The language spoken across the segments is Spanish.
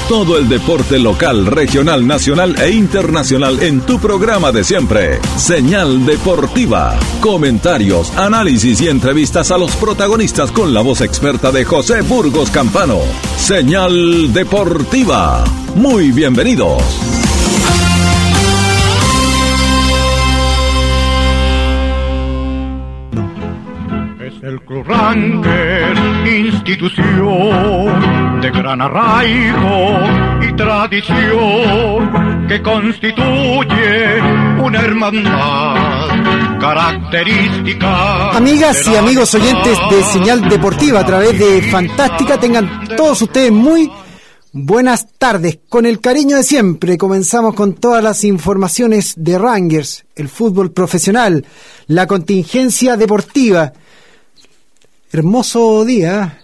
Todo el deporte local, regional, nacional e internacional en tu programa de siempre. Señal Deportiva. Comentarios, análisis y entrevistas a los protagonistas con la voz experta de José Burgos Campano. Señal Deportiva. Muy bienvenidos. El Club Rangers, institución de gran arraigo y tradición que constituye una hermandad característica. Amigas y amigos oyentes de Señal Deportiva a través de Fantástica, tengan todos ustedes muy buenas tardes. Con el cariño de siempre comenzamos con todas las informaciones de Rangers, el fútbol profesional, la contingencia deportiva. Hermoso día,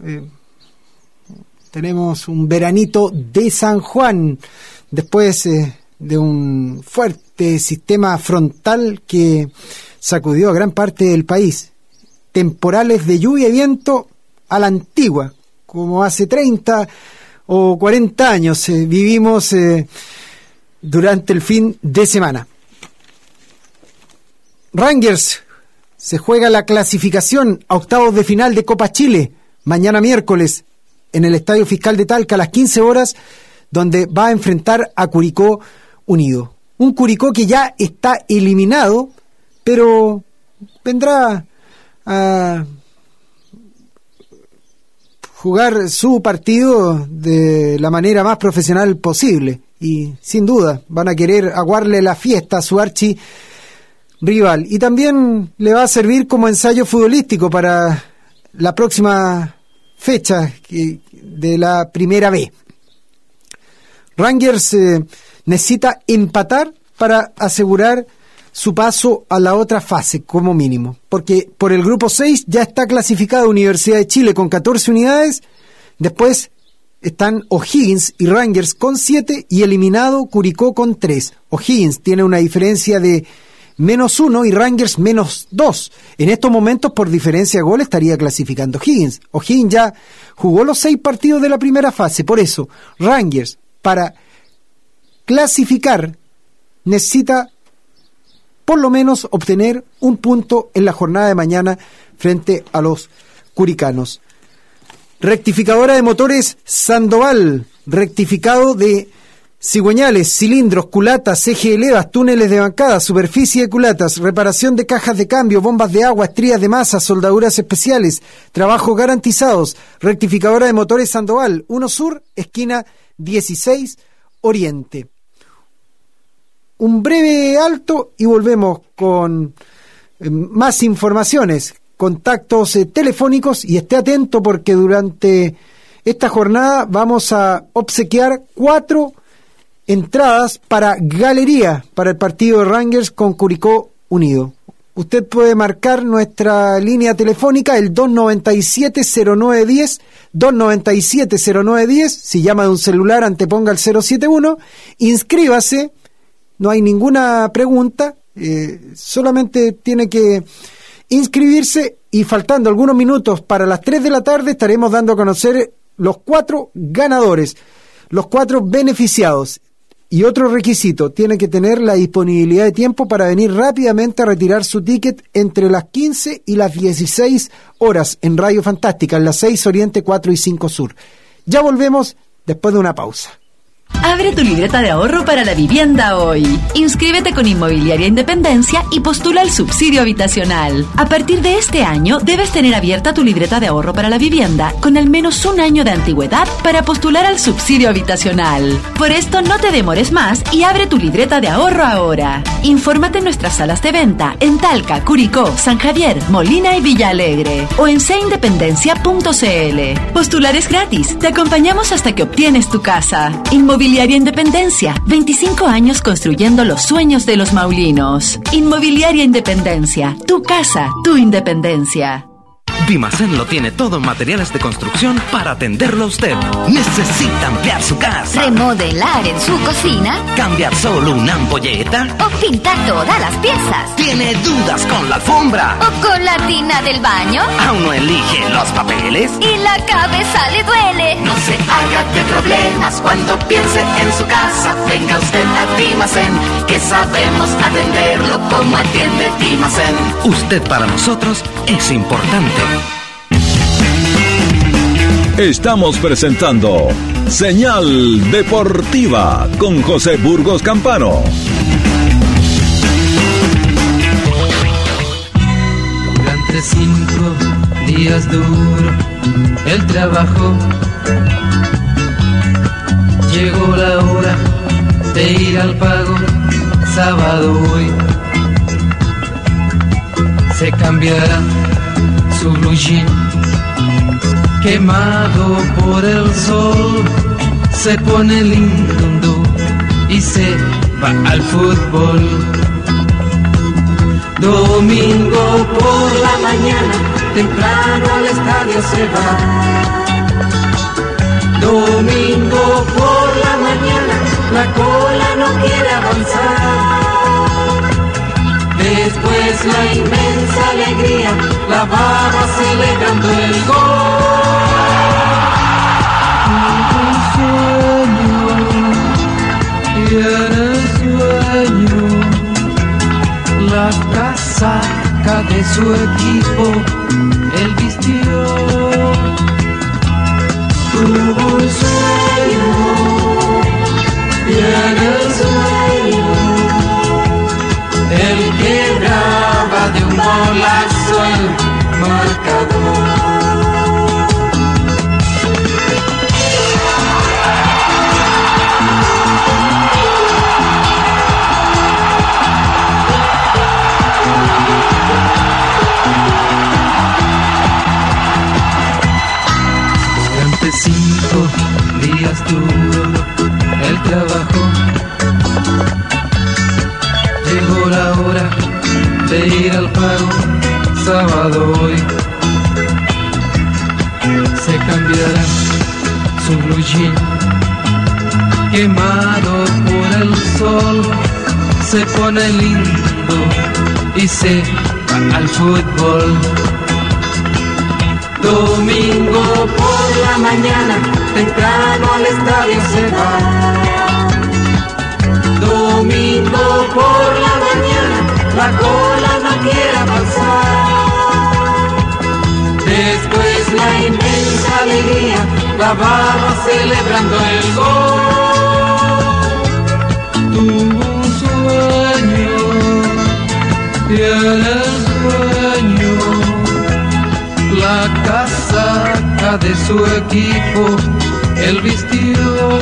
tenemos un veranito de San Juan, después de un fuerte sistema frontal que sacudió a gran parte del país. Temporales de lluvia y viento a la antigua, como hace 30 o 40 años vivimos durante el fin de semana. Rangers se juega la clasificación a octavos de final de Copa Chile, mañana miércoles, en el Estadio Fiscal de Talca a las 15 horas, donde va a enfrentar a Curicó Unido. Un Curicó que ya está eliminado, pero vendrá a jugar su partido de la manera más profesional posible. Y sin duda van a querer aguarle la fiesta a su rival, y también le va a servir como ensayo futbolístico para la próxima fecha de la Primera B. Rangers necesita empatar para asegurar su paso a la otra fase como mínimo, porque por el grupo 6 ya está clasificada Universidad de Chile con 14 unidades, después están O'Higgins y Rangers con 7 y eliminado Curicó con 3. O'Higgins tiene una diferencia de -1 y Rangers -2. En estos momentos, por diferencia de gol, estaría clasificando O'Higgins. O'Higgins ya jugó los 6 partidos de la primera fase. Por eso, Rangers, para clasificar, necesita por lo menos obtener un punto en la jornada de mañana frente a los curicanos. Rectificadora de motores Sandoval, rectificado de cigüeñales, cilindros, culatas, eje de levas, túneles de bancada, superficie de culatas, reparación de cajas de cambio, bombas de agua, estrías de masa, soldaduras especiales, trabajos garantizados. Rectificadora de motores Sandoval, 1 Sur, esquina 16 Oriente. Un breve alto y volvemos con más informaciones, contactos telefónicos, y esté atento porque durante esta jornada vamos a obsequiar 4 entradas para galería para el partido de Rangers con Curicó Unido. Usted puede marcar nuestra línea telefónica, el 297-0910, 297-0910, si llama de un celular anteponga el 071, inscríbase, no hay ninguna pregunta, solamente tiene que inscribirse, y faltando algunos minutos para las 3 de la tarde estaremos dando a conocer los 4 ganadores, los 4 beneficiados. Y otro requisito, tiene que tener la disponibilidad de tiempo para venir rápidamente a retirar su ticket entre las 15 y las 16 horas en Radio Fantástica, en las 6 Oriente, 4 y 5 Sur. Ya volvemos después de una pausa. Abre tu libreta de ahorro para la vivienda hoy. Inscríbete con Inmobiliaria Independencia y postula el subsidio habitacional. A partir de este año debes tener abierta tu libreta de ahorro para la vivienda con al menos un año de antigüedad para postular al subsidio habitacional. Por esto no te demores más y abre tu libreta de ahorro ahora. Infórmate en nuestras salas de venta en Talca, Curicó, San Javier, Molina y Villa Alegre o en cindependencia.cl. Postular es gratis. Te acompañamos hasta que obtienes tu casa. Inmobiliaria Independencia, 25 años construyendo los sueños de los maulinos. Inmobiliaria Independencia, tu casa, tu independencia. Dimacén lo tiene todo en materiales de construcción para atenderlo a usted. ¿Necesita ampliar su casa? ¿Remodelar en su cocina? ¿Cambiar solo una ampolleta? ¿O pintar todas las piezas? ¿Tiene dudas con la alfombra? ¿O con la tina del baño? ¿Aún no elige los papeles? ¿Y la cabeza le duele? No se haga de problemas cuando piense en su casa. Venga usted a Dimacén, que sabemos atenderlo como atiende Dimacén. Usted para nosotros es importante. Estamos presentando Señal Deportiva con José Burgos Campano. Durante 5 días duro el trabajo, llegó la hora de ir al pago. Sábado hoy se cambiará su blue jean, quemado por el sol, se pone lindo y se va al fútbol. Domingo por la mañana, temprano al estadio se va. Domingo por la mañana, la cola no quiere avanzar. Después la inmensa alegría, la baba celebrando el gol. Un sueño, y en el sueño, la casaca de su equipo, él vistió. Tuvo un sueño, y en el sueño, él quebraba de un golazo el marcador. Durante 5 días duro el trabajo, llegó la hora de ir al pago. Sábado hoy se cambiará su blue jean, quemado por el sol, se pone lindo y se va al fútbol. Domingo por la mañana, temprano al estadio se va. Domingo por la mañana, la cola no quiere avanzar. Después la inmensa alegría, la baba celebrando el gol. Tuvo un sueño, y en el sueño, la casaca de su equipo, él vistió.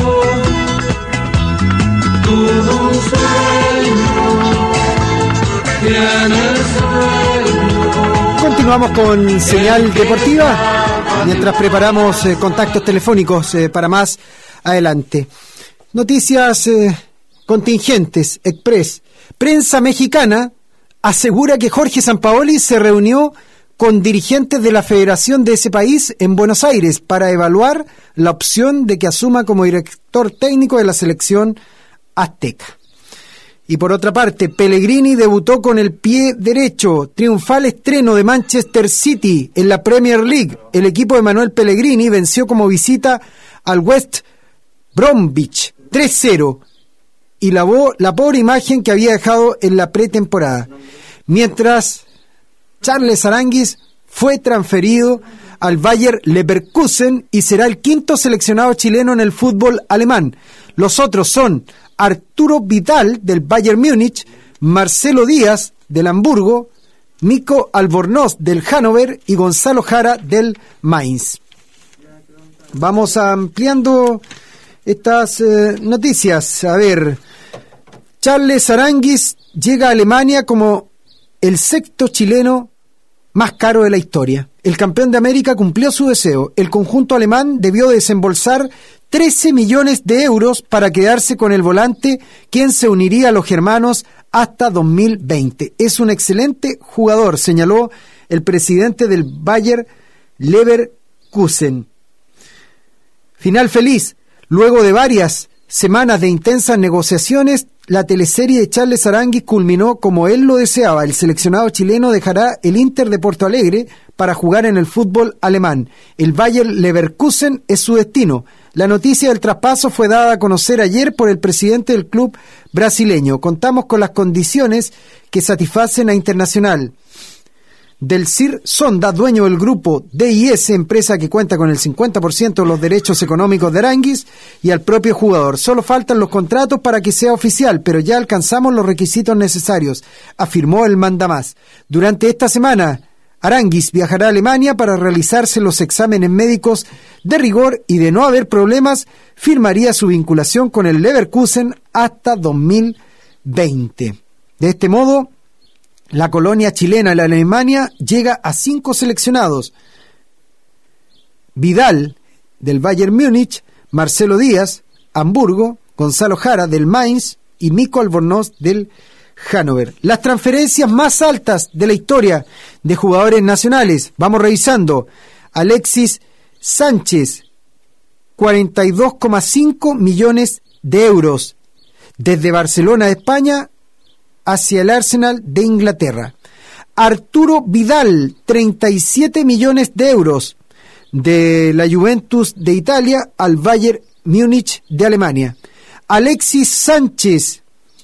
Tuvo un sueño, y en el sueño. Continuamos con Señal Deportiva mientras preparamos contactos telefónicos para más adelante. Noticias contingentes, express. Prensa mexicana asegura que Jorge Sampaoli se reunió con dirigentes de la federación de ese país en Buenos Aires para evaluar la opción de que asuma como director técnico de la selección azteca. Y por otra parte, Pellegrini debutó con el pie derecho. Triunfal estreno de Manchester City en la Premier League. El equipo de Manuel Pellegrini venció como visita al West Bromwich 3-0 y lavó la pobre imagen que había dejado en la pretemporada. Mientras Charles Aranguis fue transferido al Bayer Leverkusen y será el quinto seleccionado chileno en el fútbol alemán. Los otros son Arturo Vidal del Bayern Múnich, Marcelo Díaz del Hamburgo, Nico Albornoz del Hannover y Gonzalo Jara del Mainz. Vamos ampliando estas noticias. A ver, Charles Aranguis llega a Alemania como el sexto chileno más caro de la historia. El campeón de América cumplió su deseo. El conjunto alemán debió desembolsar 13 millones de euros para quedarse con el volante, quien se uniría a los germanos hasta 2020. Es un excelente jugador, señaló el presidente del Bayer Leverkusen. Final feliz. Luego de varias semanas de intensas negociaciones, la teleserie de Charles Aranguis culminó como él lo deseaba. El seleccionado chileno dejará el Inter de Porto Alegre para jugar en el fútbol alemán. El Bayer Leverkusen es su destino. La noticia del traspaso fue dada a conocer ayer por el presidente del club brasileño. Contamos con las condiciones que satisfacen a Internacional. Del Sir Sonda, dueño del grupo DIS, empresa que cuenta con el 50% de los derechos económicos de Aranguis, y al propio jugador. Solo faltan los contratos para que sea oficial, pero ya alcanzamos los requisitos necesarios, afirmó el mandamás. Durante esta semana, Aranguis viajará a Alemania para realizarse los exámenes médicos de rigor y, de no haber problemas, firmaría su vinculación con el Leverkusen hasta 2020. De este modo, la colonia chilena en la Alemania llega a 5 seleccionados: Vidal, del Bayern Múnich; Marcelo Díaz, Hamburgo; Gonzalo Jara, del Mainz; y Mico Albornoz, del Hannover. Las transferencias más altas de la historia de jugadores nacionales. Vamos revisando. Alexis Sánchez, 42,5 millones de euros. Desde Barcelona de España hacia el Arsenal de Inglaterra. Arturo Vidal, 37 millones de euros. De la Juventus de Italia al Bayern Múnich de Alemania. Alexis Sánchez,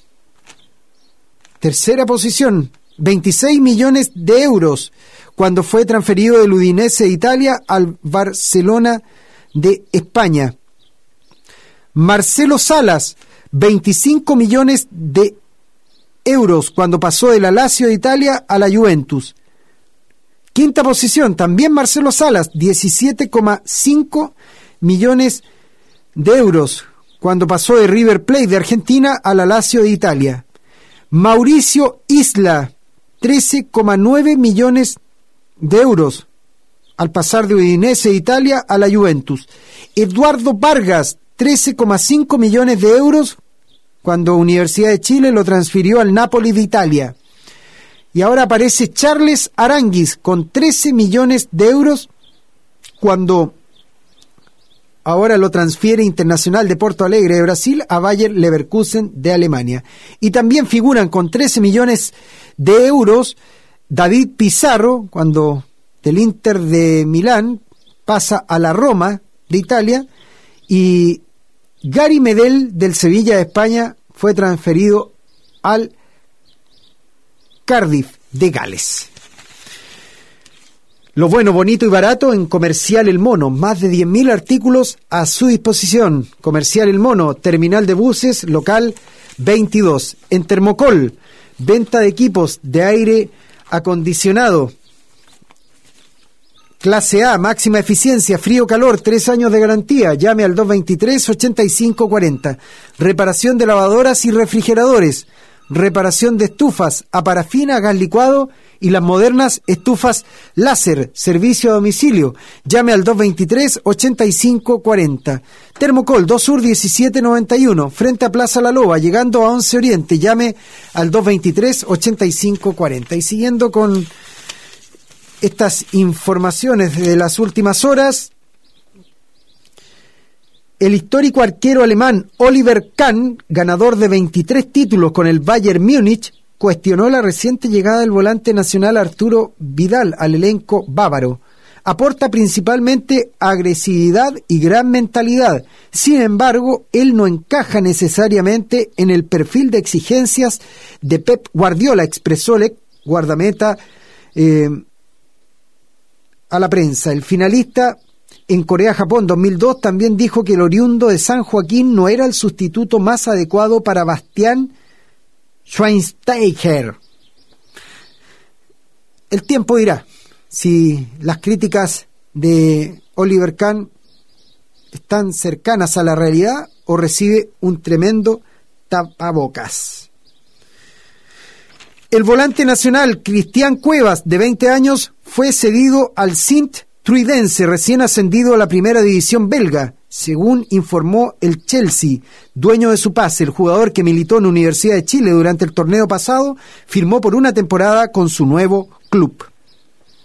tercera posición, 26 millones de euros, cuando fue transferido del Udinese de Italia al Barcelona de España. Marcelo Salas, 25 millones de euros, cuando pasó de la Lazio de Italia a la Juventus. Quinta posición, también Marcelo Salas, 17,5 millones de euros, cuando pasó de River Plate de Argentina a la Lazio de Italia. Mauricio Isla, 13,9 millones de euros, al pasar de Udinese de Italia a la Juventus. Eduardo Vargas, 13,5 millones de euros, cuando Universidad de Chile lo transfirió al Napoli de Italia. Y ahora aparece Charles Aranguis con 13 millones de euros, cuando ahora lo transfiere Internacional de Porto Alegre de Brasil a Bayer Leverkusen de Alemania. Y también figuran con 13 millones de euros David Pizarro, cuando del Inter de Milán pasa a la Roma de Italia, y Gary Medel del Sevilla de España fue transferido al Cardiff de Gales. Lo bueno, bonito y barato en Comercial El Mono. Más de 10.000 artículos a su disposición. Comercial El Mono, terminal de buses, local 22. En Termocol, venta de equipos de aire acondicionado. Clase A, máxima eficiencia, frío-calor, 3 años de garantía. Llame al 223-8540. Reparación de lavadoras y refrigeradores. Reparación de estufas a parafina, gas licuado y las modernas estufas láser. Servicio a domicilio. Llame al 223-8540. Termocol, 2 Sur 1791, frente a Plaza La Loba, llegando a 11 Oriente. Llame al 223-8540. Y siguiendo con estas informaciones de las últimas horas, el histórico arquero alemán Oliver Kahn, ganador de 23 títulos con el Bayern Múnich, cuestionó la reciente llegada del volante nacional Arturo Vidal al elenco bávaro. Aporta principalmente agresividad y gran mentalidad. Sin embargo, él no encaja necesariamente en el perfil de exigencias de Pep Guardiola, expresó el guardameta a la prensa. El finalista en Corea-Japón 2002 también dijo que el oriundo de San Joaquín no era el sustituto más adecuado para Bastian Schweinsteiger. El tiempo dirá si las críticas de Oliver Kahn están cercanas a la realidad o recibe un tremendo tapabocas. El volante nacional Cristian Cuevas, de 20 años, fue cedido al Sint-Truidense, recién ascendido a la primera división belga, según informó el Chelsea, dueño de su pase. El jugador, que militó en la Universidad de Chile durante el torneo pasado, firmó por una temporada con su nuevo club.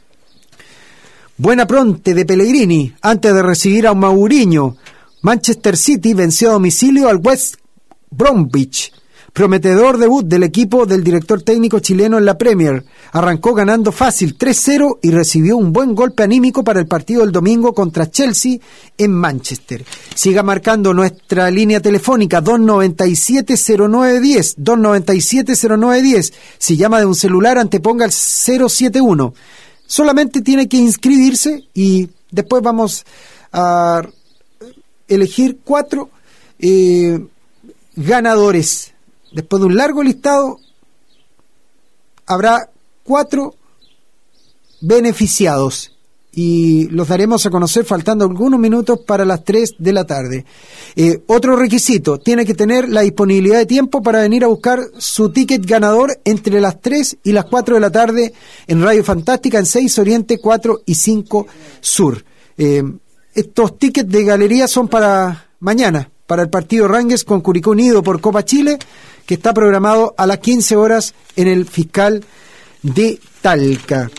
Buena pronte de Pellegrini antes de recibir a Mourinho. Manchester City venció a domicilio al West Bromwich. Prometedor debut del equipo del director técnico chileno en la Premier. Arrancó ganando fácil 3-0 y recibió un buen golpe anímico para el partido del domingo contra Chelsea en Manchester. Siga marcando nuestra línea telefónica 297-0910, 297-0910. Si llama de un celular, anteponga el 071. Solamente tiene que inscribirse y después vamos a elegir 4 ganadores. Después de un largo listado, habrá 4 beneficiados y los daremos a conocer faltando algunos minutos para las 3 de la tarde. Otro requisito, tiene que tener la disponibilidad de tiempo para venir a buscar su ticket ganador entre las 3 y las 4 de la tarde en Radio Fantástica en 6 Oriente, 4 y 5 Sur. Estos tickets de galería son para mañana, para el partido Rangers con Curicó Unido por Copa Chile, que está programado a las 15 horas en el Fiscal de Talca.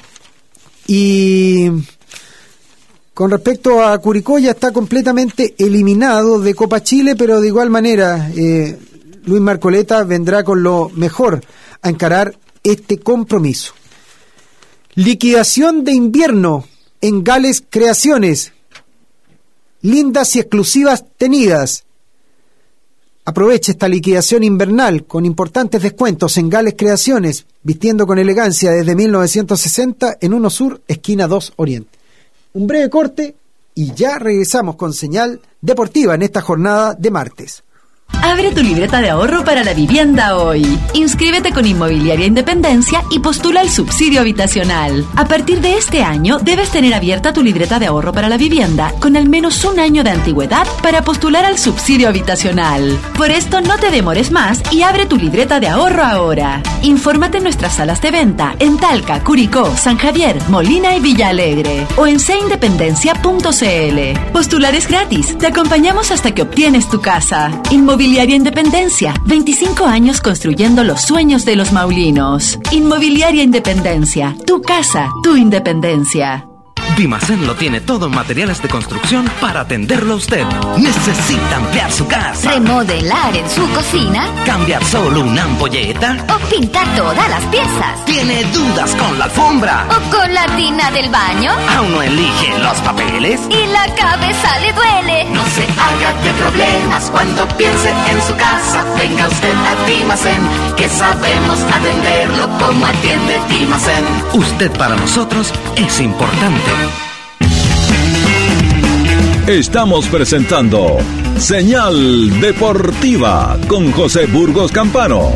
Y con respecto a Curicó, ya está completamente eliminado de Copa Chile, pero de igual manera Luis Marcoleta vendrá con lo mejor a encarar este compromiso. Liquidación de invierno en Gales Creaciones. Lindas y exclusivas tenidas. Aproveche esta liquidación invernal con importantes descuentos en Gales Creaciones, vistiendo con elegancia desde 1960 en 1 Sur, esquina 2 Oriente. Un breve corte y ya regresamos con Señal Deportiva en esta jornada de martes. Abre tu libreta de ahorro para la vivienda hoy. Inscríbete con Inmobiliaria Independencia y postula el subsidio habitacional. A partir de este año, debes tener abierta tu libreta de ahorro para la vivienda con al menos 1 año de antigüedad para postular al subsidio habitacional. Por esto, no te demores más y abre tu libreta de ahorro ahora. Infórmate en nuestras salas de venta en Talca, Curicó, San Javier, Molina y Villa Alegre o en cindependencia.cl. Postular es gratis. Te acompañamos hasta que obtienes tu casa. Inmobiliaria Independencia, 25 años construyendo los sueños de los maulinos. Inmobiliaria Independencia, tu casa, tu independencia. Dimacén lo tiene todo en materiales de construcción para atenderlo a usted. ¿Necesita ampliar su casa? Remodelar en su cocina. ¿Cambiar solo una ampolleta? O pintar todas las piezas. ¿Tiene dudas con la alfombra? O con la tina del baño. ¿Aún no elige los papeles? Y la cabeza le duele. No se haga de problemas cuando piense en su casa. Venga usted a Dimacén, que sabemos atenderlo como atiende Dimacén. Usted para nosotros es importante. Estamos presentando Señal Deportiva con José Burgos Campano.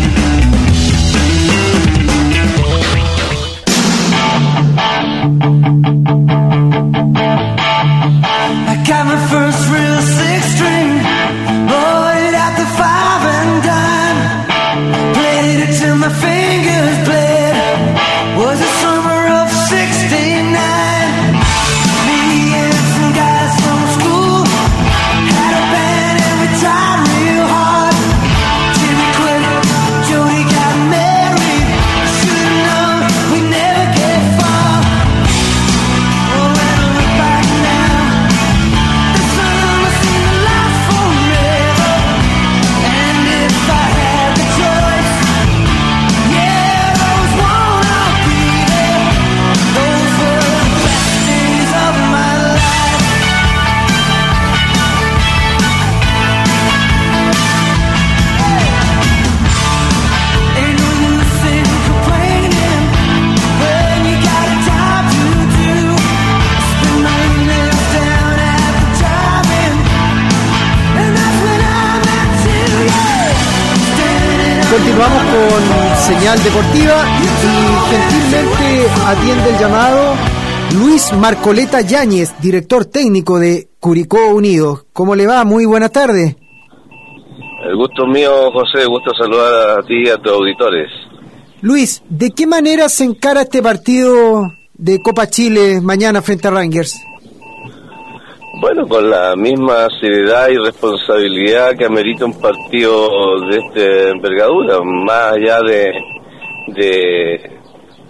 Continuamos con Señal Deportiva y gentilmente atiende el llamado Luis Marcoleta Yáñez, director técnico de Curicó Unido. ¿Cómo le va? Muy buenas tardes. El gusto es mío, José, gusto saludar a ti y a tus auditores. Luis, ¿de qué manera se encara este partido de Copa Chile mañana frente a Rangers? Bueno, con la misma seriedad y responsabilidad que amerita un partido de esta envergadura, más allá de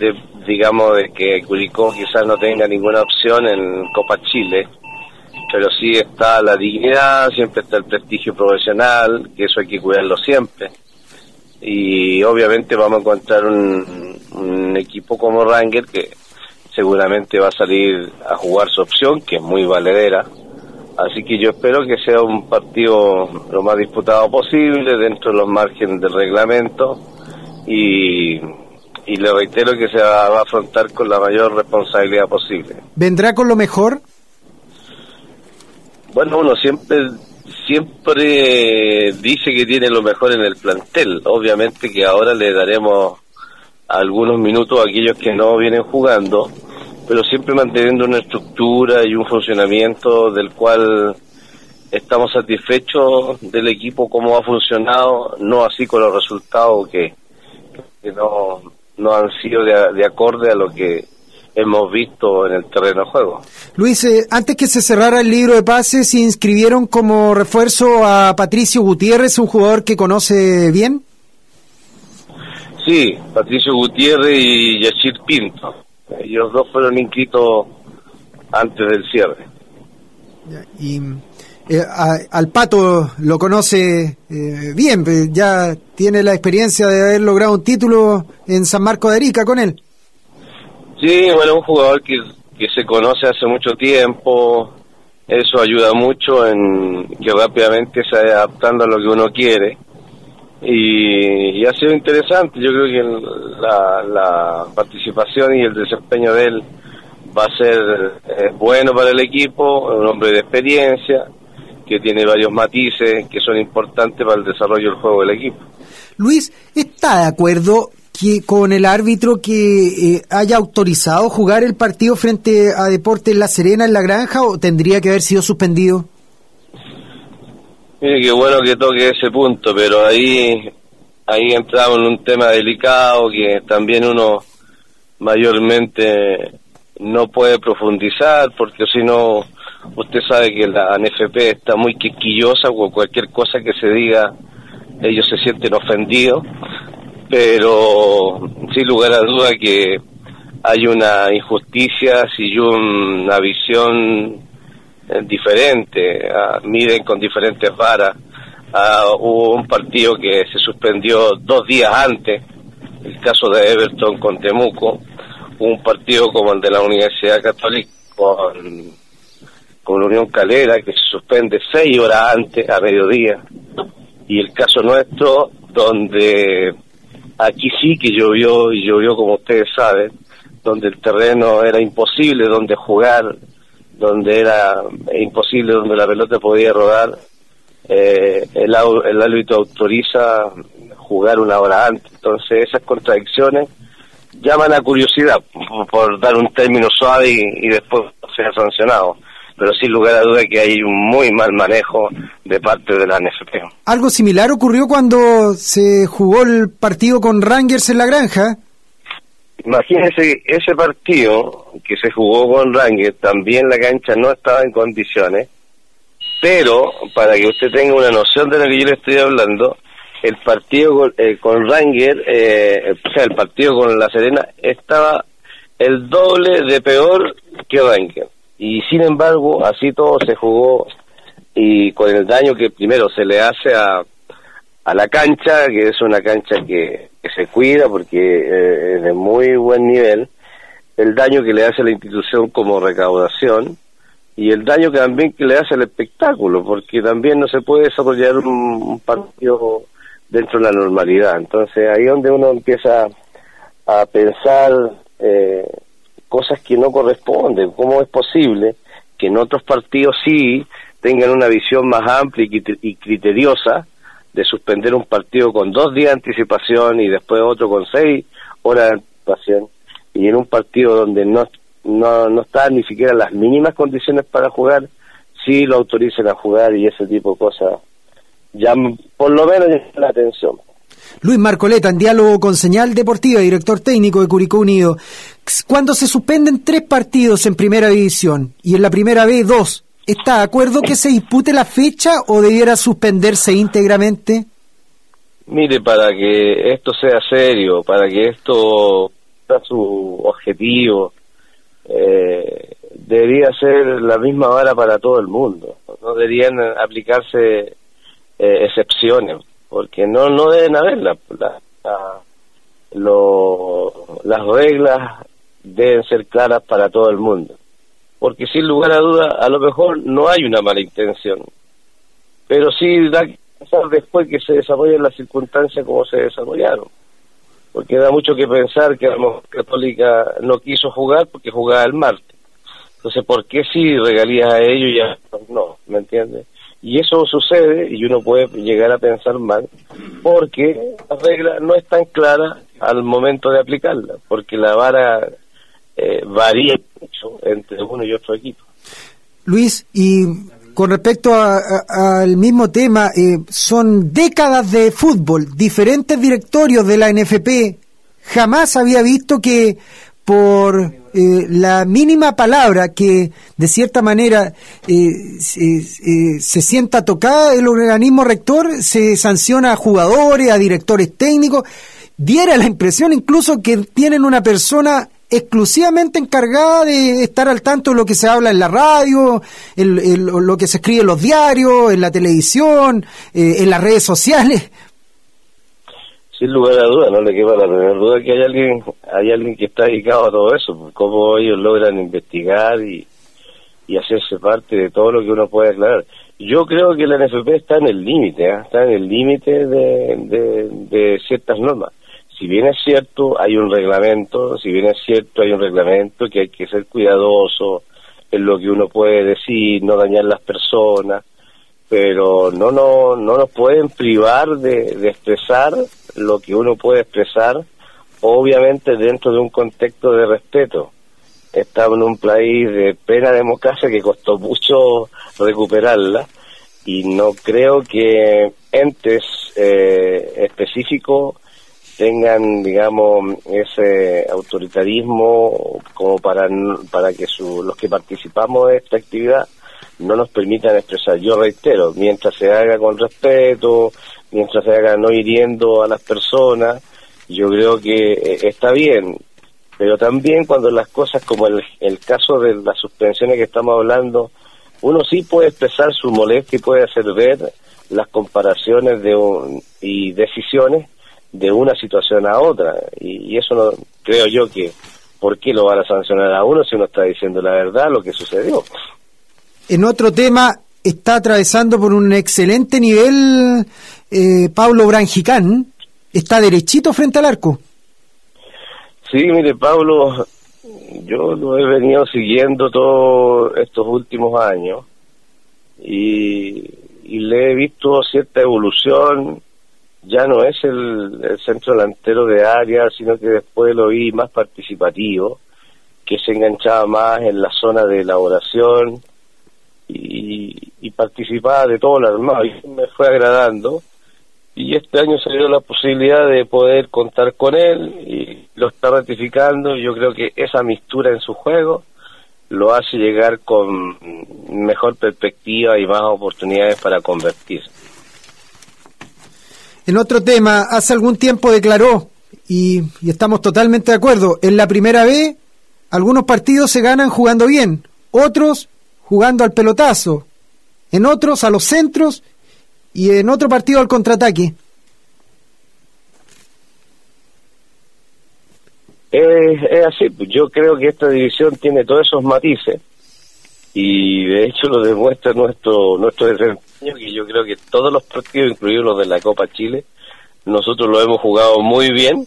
digamos, de que Curicó quizás no tenga ninguna opción en Copa Chile, pero sí está la dignidad, siempre está el prestigio profesional, que eso hay que cuidarlo siempre. Y obviamente vamos a encontrar un equipo como Rangers que seguramente va a salir a jugar su opción, que es muy valedera. Así que yo espero que sea un partido lo más disputado posible, dentro de los márgenes del reglamento, y le reitero que se va a afrontar con la mayor responsabilidad posible. ¿Vendrá con lo mejor? Bueno, uno siempre dice que tiene lo mejor en el plantel. Obviamente que ahora le daremos algunos minutos a aquellos que no vienen jugando, pero siempre manteniendo una estructura y un funcionamiento del cual estamos satisfechos del equipo, cómo ha funcionado, no así con los resultados que no han sido de acorde a lo que hemos visto en el terreno de juego. Luis, antes que se cerrara el libro de pases, ¿se inscribieron como refuerzo a Patricio Gutiérrez, un jugador que conoce bien? Sí, Patricio Gutiérrez y Yachir Pinto. Ellos dos fueron inscritos antes del cierre. Y al Pato lo conoce bien, ya tiene la experiencia de haber logrado un título en San Marcos de Arica con él. Sí, bueno, un jugador que se conoce hace mucho tiempo, eso ayuda mucho en que rápidamente se vaya adaptando a lo que uno quiere. Y ha sido interesante. Yo creo que la participación y el desempeño de él va a ser bueno para el equipo, un hombre de experiencia que tiene varios matices que son importantes para el desarrollo del juego del equipo. Luis, ¿está de acuerdo con el árbitro que haya autorizado jugar el partido frente a Deportes La Serena en La Granja, o tendría que haber sido suspendido? Mire, qué bueno que toque ese punto, pero ahí entramos en un tema delicado que también uno mayormente no puede profundizar, porque si no, usted sabe que la ANFP está muy quisquillosa, con cualquier cosa que se diga, ellos se sienten ofendidos, pero sin lugar a duda que hay una injusticia, si una visión diferente, miden con diferentes varas. Hubo un partido que se suspendió 2 días antes, el caso de Everton con Temuco, un partido como el de la Universidad Católica con Unión Calera, que se suspende 6 horas antes, a mediodía, y el caso nuestro, donde aquí sí que llovió, y llovió como ustedes saben, donde el terreno era imposible, donde jugar, donde era imposible, donde la pelota podía rodar, el árbitro autoriza jugar 1 hora antes. Entonces esas contradicciones llaman a curiosidad, por dar un término suave y después ser sancionado, pero sin lugar a duda que hay un muy mal manejo de parte de la ANFP. Algo similar ocurrió cuando se jugó el partido con Rangers en La Granja. Imagínense, ese partido que se jugó con Rangers, también la cancha no estaba en condiciones, pero para que usted tenga una noción de lo que yo le estoy hablando, el partido con Rangers, o sea, el partido con La Serena estaba el doble de peor que Rangers, y sin embargo así todo se jugó, y con el daño que primero se le hace a la cancha, que es una cancha que se cuida porque es de muy buen nivel, el daño que le hace a la institución como recaudación, y el daño que también que le hace al espectáculo, porque también no se puede desarrollar un partido dentro de la normalidad. Entonces ahí es donde uno empieza a pensar cosas que no corresponden. ¿Cómo es posible que en otros partidos sí tengan una visión más amplia y criteriosa de suspender un partido con 2 días de anticipación y después otro con 6 horas de anticipación, y en un partido donde no están ni siquiera las mínimas condiciones para jugar, sí lo autorizan a jugar, y ese tipo de cosas ya por lo menos llama la atención. Luis Marcoleta, en diálogo con Señal Deportiva, director técnico de Curicó Unido. Cuando se suspenden 3 partidos en primera división y en la primera B 2, ¿está de acuerdo que se dispute la fecha o debiera suspenderse íntegramente? Mire, para que esto sea serio, para que esto cumpla su objetivo, debería ser la misma vara para todo el mundo. No deberían aplicarse excepciones, porque no deben haber las reglas deben ser claras para todo el mundo, porque sin lugar a duda a lo mejor no hay una mala intención, pero sí da que pensar después que se desarrollen las circunstancias como se desarrollaron, porque da mucho que pensar que la Católica no quiso jugar porque jugaba el martes. Entonces, ¿por qué sí regalías a ellos y ya no? ¿Me entiendes? Y eso sucede y uno puede llegar a pensar mal porque la regla no es tan clara al momento de aplicarla, porque la vara varía mucho entre uno y otro equipo. Luis, y con respecto al mismo tema, son décadas de fútbol, diferentes directorios de la NFP. Jamás había visto que por la mínima palabra que de cierta manera se sienta tocada el organismo rector, se sanciona a jugadores, a directores técnicos. Diera la impresión incluso que tienen una persona exclusivamente encargada de estar al tanto de lo que se habla en la radio, lo que se escribe en los diarios, en la televisión, en las redes sociales. Sin lugar a duda, no le quepa la primera duda que hay alguien que está dedicado a todo eso, cómo ellos logran investigar y hacerse parte de todo lo que uno puede aclarar. Yo creo que la NFP está en el límite, está en el límite de ciertas normas. Si bien es cierto, hay un reglamento, que hay que ser cuidadoso en lo que uno puede decir, no dañar las personas, pero no nos pueden privar de expresar lo que uno puede expresar, obviamente dentro de un contexto de respeto. Estamos en un país de plena democracia que costó mucho recuperarla, y no creo que entes específicos tengan, digamos, ese autoritarismo como para que los que participamos de esta actividad no nos permitan expresar. Yo reitero, mientras se haga con respeto, mientras se haga no hiriendo a las personas, yo creo que está bien, pero también cuando las cosas, como el caso de las suspensiones que estamos hablando, uno sí puede expresar su molestia y puede hacer ver las comparaciones y decisiones de una situación a otra, y eso no creo yo que ¿por qué lo van a sancionar a uno si uno está diciendo la verdad, lo que sucedió? En otro tema, está atravesando por un excelente nivel Pablo Brangicán, está derechito frente al arco. Sí, mire, Pablo, yo lo he venido siguiendo todos estos últimos años y le he visto cierta evolución. Ya no es el centro delantero de área, sino que después lo vi más participativo, que se enganchaba más en la zona de elaboración y participaba de todo lo armado, y me fue agradando, y este año se dio la posibilidad de poder contar con él y lo está ratificando. Yo creo que esa mistura en su juego lo hace llegar con mejor perspectiva y más oportunidades para convertir. En otro tema, hace algún tiempo declaró, y estamos totalmente de acuerdo, en la primera B, algunos partidos se ganan jugando bien, otros jugando al pelotazo, en otros a los centros, y en otro partido al contraataque. Es así, yo creo que esta división tiene todos esos matices, y de hecho lo demuestra nuestro desempeño, que yo creo que todos los partidos, incluidos los de la Copa Chile, nosotros lo hemos jugado muy bien,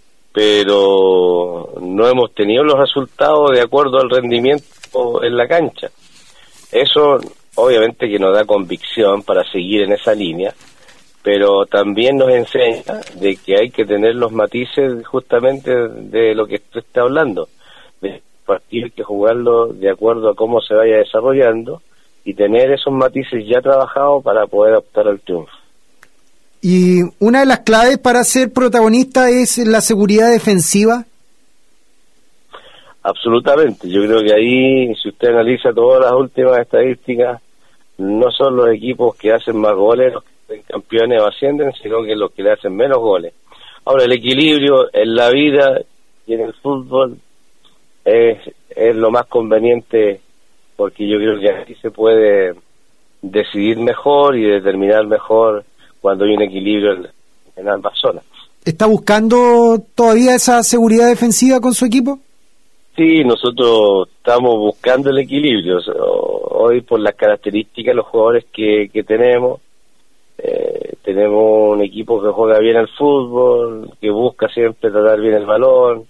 pero no hemos tenido los resultados de acuerdo al rendimiento en la cancha. Eso obviamente que nos da convicción para seguir en esa línea, pero también nos enseña de que hay que tener los matices justamente de lo que usted está hablando, de partidos que jugarlo de acuerdo a cómo se vaya desarrollando y tener esos matices ya trabajados para poder optar al triunfo. Y una de las claves para ser protagonista es la seguridad defensiva. Absolutamente, yo creo que ahí, si usted analiza todas las últimas estadísticas, no son los equipos que hacen más goles los que son campeones o ascienden, sino que los que le hacen menos goles. Ahora, el equilibrio en la vida y en el fútbol es lo más conveniente, porque yo creo que así se puede decidir mejor y determinar mejor cuando hay un equilibrio en ambas zonas. ¿Está buscando todavía esa seguridad defensiva con su equipo? Sí, nosotros estamos buscando el equilibrio. Hoy, por las características de los jugadores que tenemos, tenemos un equipo que juega bien al fútbol, que busca siempre tratar bien el balón,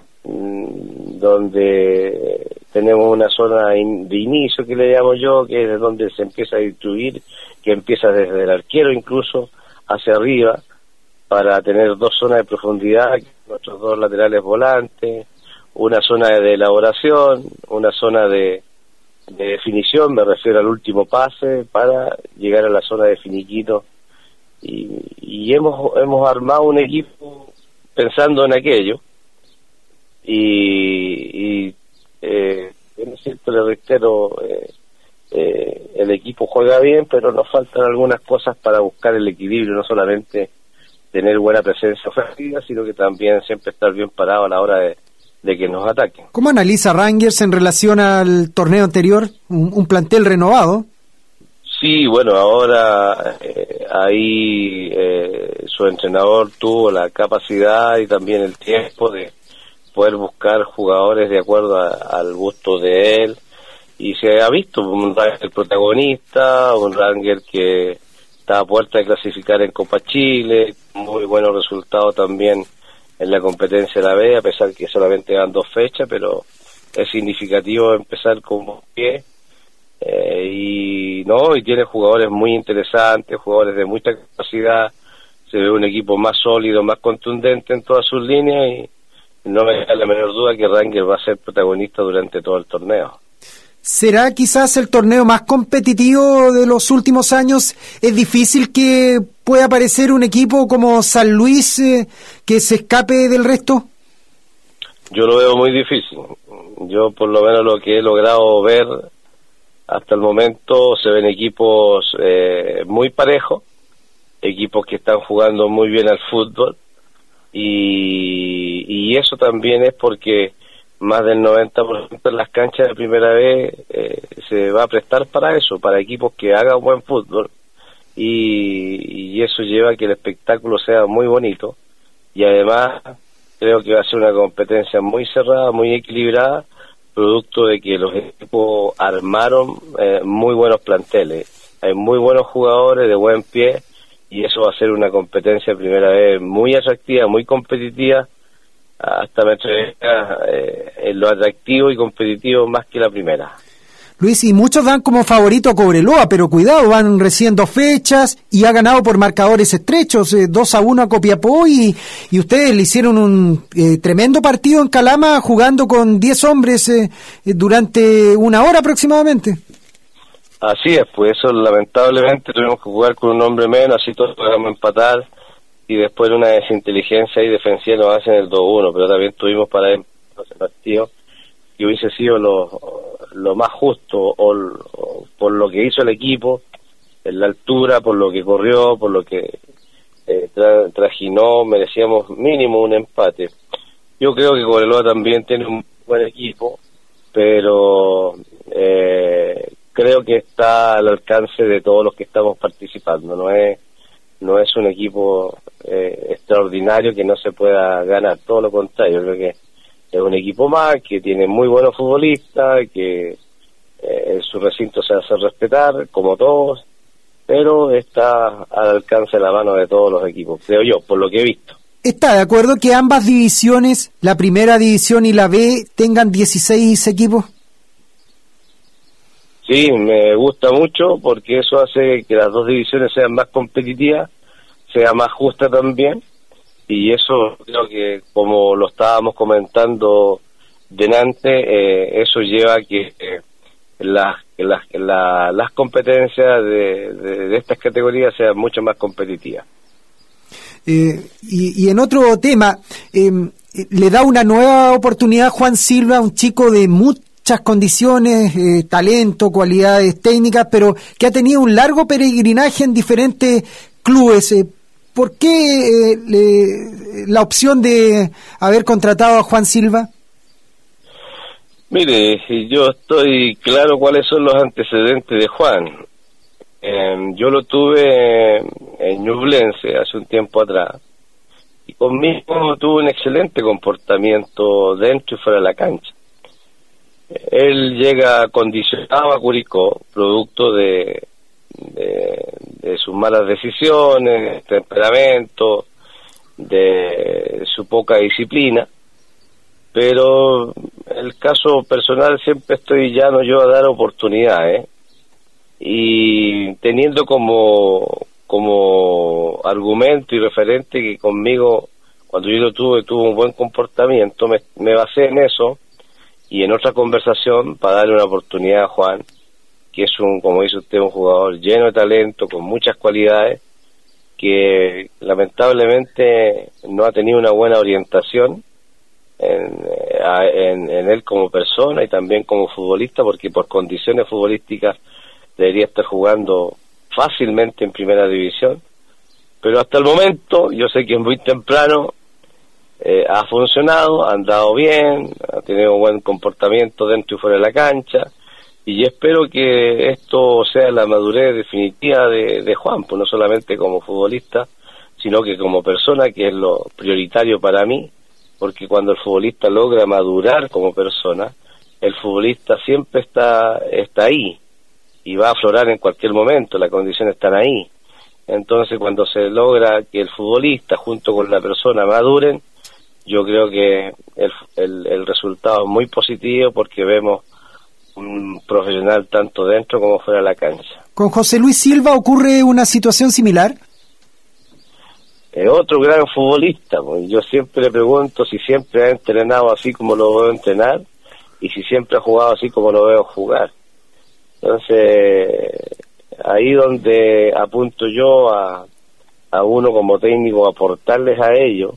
donde tenemos una zona de inicio que le llamo yo, que es donde se empieza a distribuir, que empieza desde el arquero incluso hacia arriba, para tener dos zonas de profundidad, nuestros dos laterales volantes, una zona de elaboración, una zona de definición, me refiero al último pase, para llegar a la zona de finiquito. Y hemos armado un equipo pensando en aquello, y siempre le reitero, el equipo juega bien, pero nos faltan algunas cosas para buscar el equilibrio, no solamente tener buena presencia ofensiva, sino que también siempre estar bien parado a la hora de que nos ataquen. ¿Cómo analiza Rangers en relación al torneo anterior? Un plantel renovado. Sí, bueno, ahora ahí su entrenador tuvo la capacidad y también el tiempo de poder buscar jugadores de acuerdo al gusto de él, y se ha visto un Ranger protagonista, un Ranger que está a puerta de clasificar en Copa Chile, muy buenos resultados también en la competencia de la B, a pesar que solamente van 2 fechas, pero es significativo empezar con buen pie, y tiene jugadores muy interesantes, jugadores de mucha capacidad. Se ve un equipo más sólido, más contundente en todas sus líneas, y no me da la menor duda que Rangers va a ser protagonista durante todo el torneo. ¿Será quizás el torneo más competitivo de los últimos años? ¿Es difícil que pueda aparecer un equipo como San Luis que se escape del resto? Yo lo veo muy difícil. Yo, por lo menos, lo que he logrado ver hasta el momento, se ven equipos muy parejos, equipos que están jugando muy bien al fútbol, y eso también es porque más del 90% de las canchas de primera vez se va a prestar para eso, para equipos que hagan buen fútbol, y eso lleva a que el espectáculo sea muy bonito, y además creo que va a ser una competencia muy cerrada, muy equilibrada, producto de que los equipos armaron muy buenos planteles, hay muy buenos jugadores de buen pie, y eso va a ser una competencia de primera vez muy atractiva, muy competitiva, hasta me atrevería en lo atractivo y competitivo más que la primera. Luis, y muchos dan como favorito a Cobreloa, pero cuidado, van recién 2 fechas y ha ganado por marcadores estrechos, 2-1 a Copiapó, y ustedes le hicieron un tremendo partido en Calama jugando con 10 hombres durante 1 hora aproximadamente. Así es, pues eso lamentablemente tuvimos que jugar con un hombre menos, así todos podíamos empatar, y después una desinteligencia y defensiva nos hacen el 2-1, pero también tuvimos para ese partido que hubiese sido lo más justo, o por lo que hizo el equipo, en la altura, por lo que corrió, por lo que trajinó, merecíamos mínimo un empate. Yo creo que Cobreloa también tiene un buen equipo, pero creo que está al alcance de todos los que estamos participando. No es un equipo extraordinario que no se pueda ganar, todo lo contrario. Creo que es un equipo más, que tiene muy buenos futbolistas, que en su recinto se hace respetar, como todos, pero está al alcance de la mano de todos los equipos, creo yo, por lo que he visto. ¿Está de acuerdo que ambas divisiones, la primera división y la B, tengan 16 equipos? Sí, me gusta mucho, porque eso hace que las dos divisiones sean más competitivas, sea más justa también, y eso creo que, como lo estábamos comentando delante, eso lleva a que las competencias de estas categorías sean mucho más competitivas. Y en otro tema, le da una nueva oportunidad a Juan Silva, un chico de muchas condiciones, talento, cualidades técnicas, pero que ha tenido un largo peregrinaje en diferentes clubes. ¿por qué la opción de haber contratado a Juan Silva? Mire, yo estoy claro cuáles son los antecedentes de Juan. Yo lo tuve en Ñublense hace un tiempo atrás, y conmigo tuvo un excelente comportamiento dentro y fuera de la cancha. Él llega condicionado a Curicó, producto de sus malas decisiones, temperamento, de su poca disciplina, pero el caso personal siempre estoy llano yo a dar oportunidades, y teniendo como argumento y referente que conmigo, cuando yo lo tuvo un buen comportamiento, me basé en eso y en otra conversación para darle una oportunidad a Juan, que es como dice usted, un jugador lleno de talento, con muchas cualidades, que lamentablemente no ha tenido una buena orientación en él como persona y también como futbolista, porque por condiciones futbolísticas debería estar jugando fácilmente en primera división, pero hasta el momento, yo sé que es muy temprano, ha funcionado, ha andado bien, ha tenido buen comportamiento dentro y fuera de la cancha, y yo espero que esto sea la madurez definitiva de Juan, pues no solamente como futbolista, sino que como persona, que es lo prioritario para mí, porque cuando el futbolista logra madurar como persona, el futbolista siempre está ahí, y va a aflorar en cualquier momento, las condiciones están ahí. Entonces, cuando se logra que el futbolista junto con la persona maduren, yo creo que el resultado es muy positivo, porque vemos un profesional tanto dentro como fuera de la cancha. ¿Con José Luis Silva ocurre una situación similar? Otro gran futbolista, pues. Yo siempre le pregunto si siempre ha entrenado así como lo veo entrenar, y si siempre ha jugado así como lo veo jugar. Entonces, ahí donde apunto yo a uno como técnico a aportarles a ellos,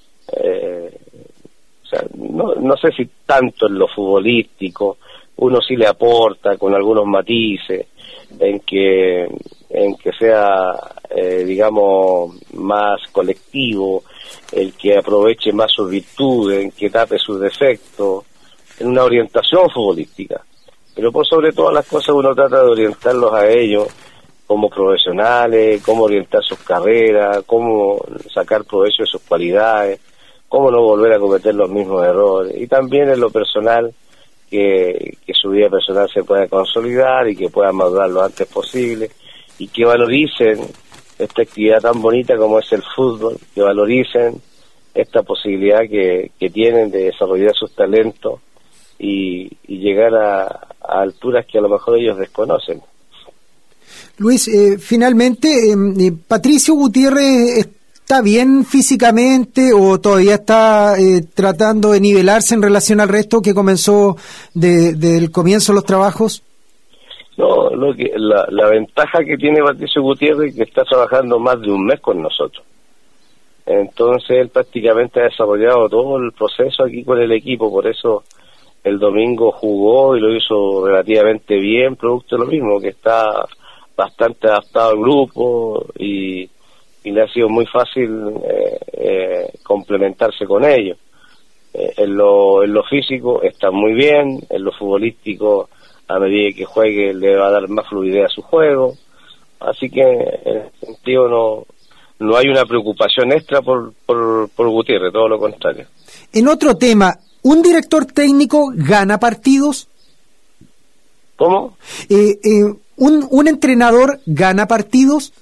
o sea, no sé si tanto en lo futbolístico, uno sí le aporta con algunos matices, en que sea, digamos, más colectivo, el que aproveche más sus virtudes, en que tape sus defectos, en una orientación futbolística. Pero por sobre todas las cosas uno trata de orientarlos a ellos como profesionales, cómo orientar sus carreras, cómo sacar provecho de sus cualidades, cómo no volver a cometer los mismos errores, y también en lo personal, que su vida personal se pueda consolidar y que pueda madurar lo antes posible, y que valoricen esta actividad tan bonita como es el fútbol, que valoricen esta posibilidad que tienen de desarrollar sus talentos y llegar a alturas que a lo mejor ellos desconocen. Luis, finalmente, ¿Patricio Gutiérrez está bien físicamente o todavía está tratando de nivelarse en relación al resto que comenzó desde el comienzo de los trabajos? No, la ventaja que tiene Patricio Gutiérrez es que está trabajando más de un mes con nosotros. Entonces él prácticamente ha desarrollado todo el proceso aquí con el equipo, por eso el domingo jugó y lo hizo relativamente bien, producto de lo mismo, que está bastante adaptado al grupo y le ha sido muy fácil complementarse con ellos. En lo físico está muy bien, en lo futbolístico, a medida que juegue le va a dar más fluidez a su juego, así que en ese sentido no hay una preocupación extra por Gutiérrez, todo lo contrario. En otro tema, ¿un director técnico gana partidos? ¿Cómo? ¿Un entrenador gana partidos?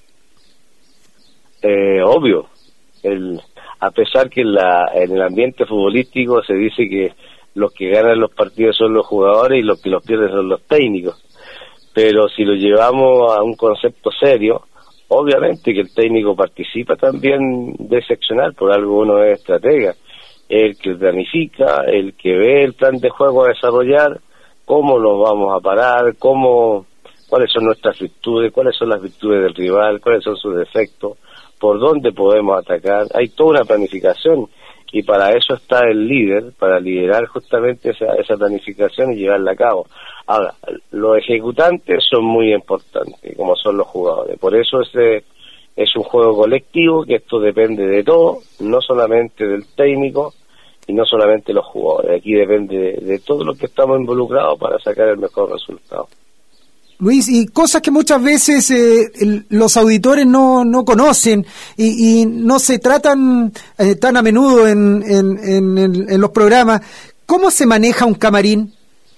Obvio. A pesar que en el ambiente futbolístico se dice que los que ganan los partidos son los jugadores y los que los pierden son los técnicos. Pero si lo llevamos a un concepto serio, obviamente que el técnico participa también de seccionar, por algo uno es estratega, el que planifica, el que ve el plan de juego a desarrollar, cómo nos vamos a parar, cuáles son nuestras virtudes, cuáles son las virtudes del rival, cuáles son sus defectos, por dónde podemos atacar. Hay toda una planificación y para eso está el líder, para liderar justamente esa planificación y llevarla a cabo. Ahora, los ejecutantes son muy importantes, como son los jugadores. Por eso es un juego colectivo, que esto depende de todo, no solamente del técnico y no solamente de los jugadores. Aquí depende de todos los que estamos involucrados para sacar el mejor resultado. Luis, y cosas que muchas veces los auditores no conocen y no se tratan tan a menudo en los programas. ¿Cómo se maneja un camarín?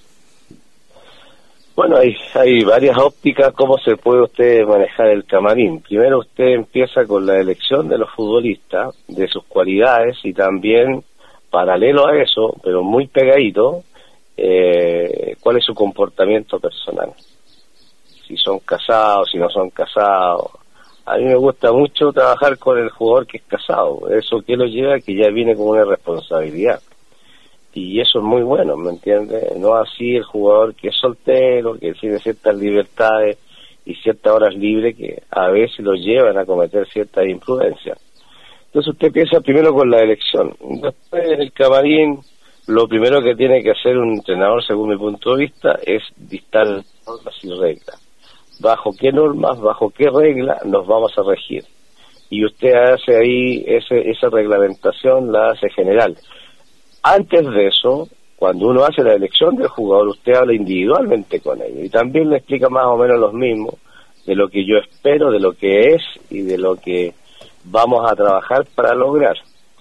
Bueno, hay varias ópticas cómo se puede usted manejar el camarín. Primero usted empieza con la elección de los futbolistas, de sus cualidades, y también, paralelo a eso, pero muy pegadito, cuál es su comportamiento personal. Si son casados, si no son casados. A mí me gusta mucho trabajar con el jugador que es casado. Eso que lo lleva, que ya viene con una responsabilidad. Y eso es muy bueno, ¿me entiendes? No así el jugador que es soltero, que tiene ciertas libertades y ciertas horas libres que a veces lo llevan a cometer ciertas imprudencias. Entonces usted empieza primero con la elección. Después en el camarín, lo primero que tiene que hacer un entrenador, según mi punto de vista, es dictar normas y reglas. ¿Bajo qué normas, bajo qué reglas nos vamos a regir? Y usted hace ahí esa reglamentación, la hace general. Antes de eso, cuando uno hace la elección del jugador, usted habla individualmente con ellos y también le explica más o menos los mismos de lo que yo espero, de lo que es y de lo que vamos a trabajar para lograr.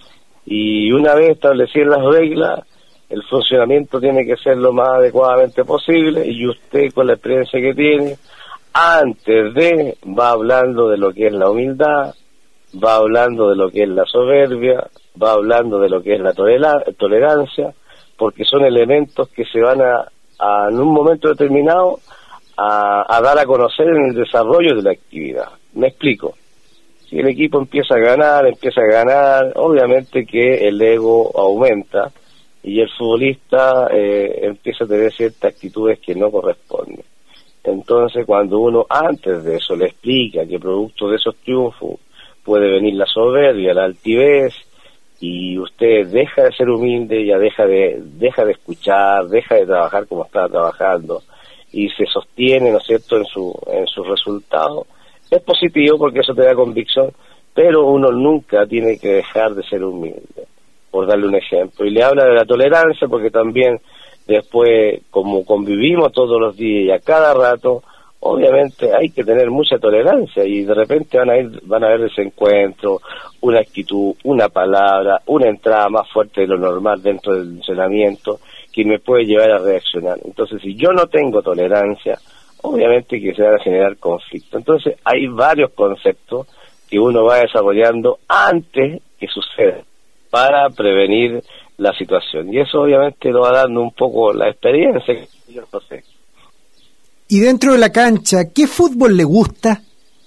Y una vez establecidas las reglas, el funcionamiento tiene que ser lo más adecuadamente posible, y usted, con la experiencia que tiene, antes de, va hablando de lo que es la humildad, va hablando de lo que es la soberbia, va hablando de lo que es la tolerancia, porque son elementos que se van a en un momento determinado a dar a conocer en el desarrollo de la actividad. Me explico. Si el equipo empieza a ganar, obviamente que el ego aumenta y el futbolista empieza a tener ciertas actitudes que no corresponden. Entonces, cuando uno antes de eso le explica que producto de esos triunfos puede venir la soberbia, la altivez, y usted deja de ser humilde, ya deja de escuchar, deja de trabajar como estaba trabajando, y se sostiene, ¿no es cierto?, en sus resultados, es positivo porque eso te da convicción, pero uno nunca tiene que dejar de ser humilde, por darle un ejemplo. Y le habla de la tolerancia porque también después, como convivimos todos los días y a cada rato, obviamente hay que tener mucha tolerancia, y de repente van a haber desencuentros, una actitud, una palabra, una entrada más fuerte de lo normal dentro del entrenamiento que me puede llevar a reaccionar. Entonces, si yo no tengo tolerancia, obviamente que se van a generar conflictos. Entonces, hay varios conceptos que uno va desarrollando antes que suceda para prevenir la situación. Y eso obviamente lo va dando un poco la experiencia que yo no sé. Y dentro de la cancha, ¿qué fútbol le gusta?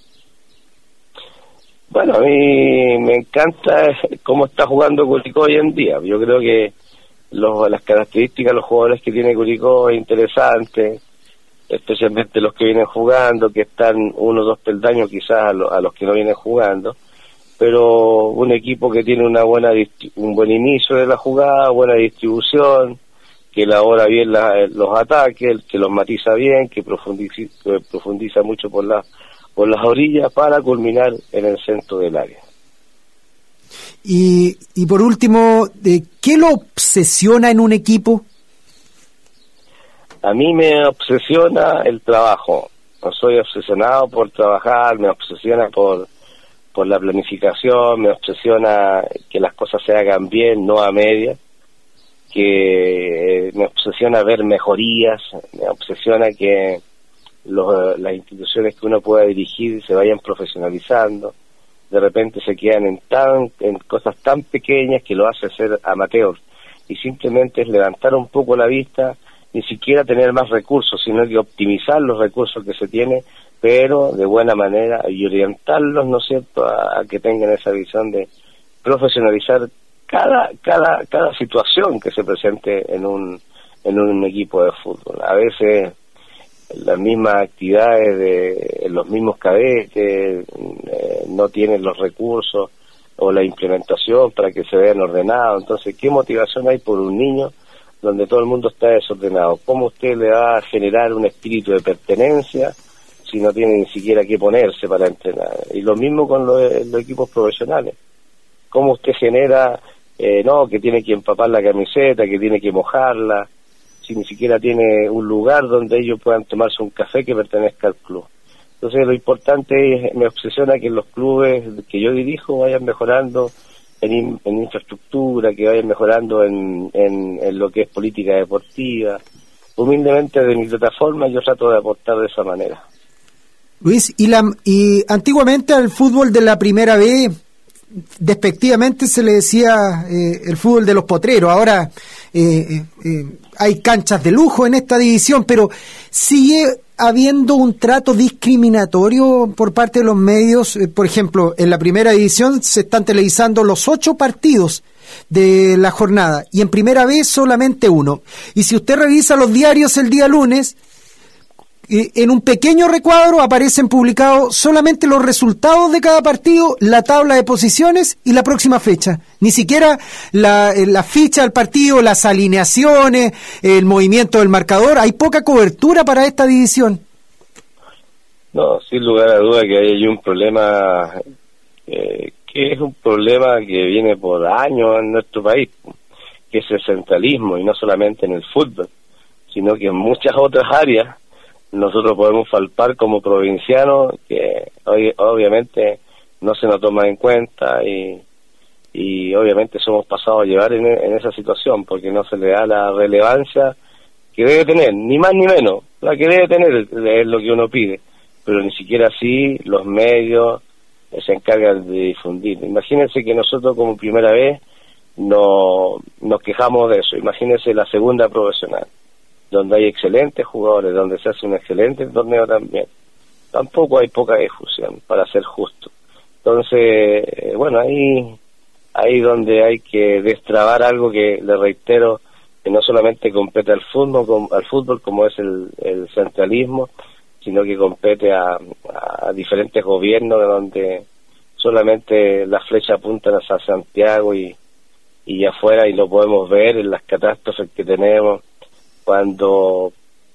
Bueno, a mí me encanta cómo está jugando Curicó hoy en día. Yo creo que las características de los jugadores que tiene Curicó es interesante, especialmente los que vienen jugando, que están 1 o 2 peldaños quizás a los que no vienen jugando, pero un equipo que tiene un buen inicio de la jugada, buena distribución, que elabora bien los ataques, que los matiza bien, que profundiza mucho por las orillas para culminar en el centro del área. Y por último, ¿qué lo obsesiona en un equipo? A mí me obsesiona el trabajo. No soy obsesionado por trabajar, me obsesiona por la planificación, me obsesiona que las cosas se hagan bien, no a medias, que me obsesiona ver mejorías, me obsesiona que las instituciones que uno pueda dirigir se vayan profesionalizando. De repente se quedan en cosas tan pequeñas que lo hace ser amateur, y simplemente es levantar un poco la vista, ni siquiera tener más recursos, sino que optimizar los recursos que se tiene, pero de buena manera, y orientarlos, ¿no es cierto?, a que tengan esa visión de profesionalizar cada situación que se presente en un equipo de fútbol. A veces las mismas actividades los mismos cadetes no tienen los recursos o la implementación para que se vean ordenados. Entonces, ¿qué motivación hay por un niño donde todo el mundo está desordenado? ¿Cómo usted le va a generar un espíritu de pertenencia si no tiene ni siquiera que ponerse para entrenar? Y lo mismo con los equipos profesionales. ¿Cómo usted genera, que tiene que empapar la camiseta, que tiene que mojarla, si ni siquiera tiene un lugar donde ellos puedan tomarse un café que pertenezca al club? Entonces lo importante me obsesiona que los clubes que yo dirijo vayan mejorando en infraestructura, que vayan mejorando en lo que es política deportiva. Humildemente de mi plataforma yo trato de aportar de esa manera. Luis, y antiguamente al fútbol de la primera B despectivamente se le decía el fútbol de los potreros. Ahora hay canchas de lujo en esta división, pero sigue habiendo un trato discriminatorio por parte de los medios. Por ejemplo, en la primera división se están televisando los 8 partidos de la jornada y en primera vez solamente 1. Y si usted revisa los diarios el día lunes, en un pequeño recuadro aparecen publicados solamente los resultados de cada partido, la tabla de posiciones y la próxima fecha. Ni siquiera la ficha del partido, las alineaciones, el movimiento del marcador. Hay poca cobertura para esta división. No, sin lugar a duda que hay un problema que es un problema que viene por años en nuestro país, que es el centralismo, y no solamente en el fútbol, sino que en muchas otras áreas nosotros podemos faltar como provincianos, que obviamente no se nos toma en cuenta y obviamente somos pasados a llevar en esa situación, porque no se le da la relevancia que debe tener, ni más ni menos. La que debe tener es lo que uno pide, pero ni siquiera así los medios se encargan de difundir. Imagínense que nosotros como primera vez nos quejamos de eso. Imagínense la segunda profesional, donde hay excelentes jugadores, donde se hace un excelente torneo también. Tampoco hay poca difusión, para ser justo. Entonces, ahí donde hay que destrabar algo que, le reitero, que no solamente compete al fútbol como es el centralismo, sino que compete a diferentes gobiernos donde solamente las flechas apuntan hacia Santiago y afuera, y lo podemos ver en las catástrofes que tenemos cuando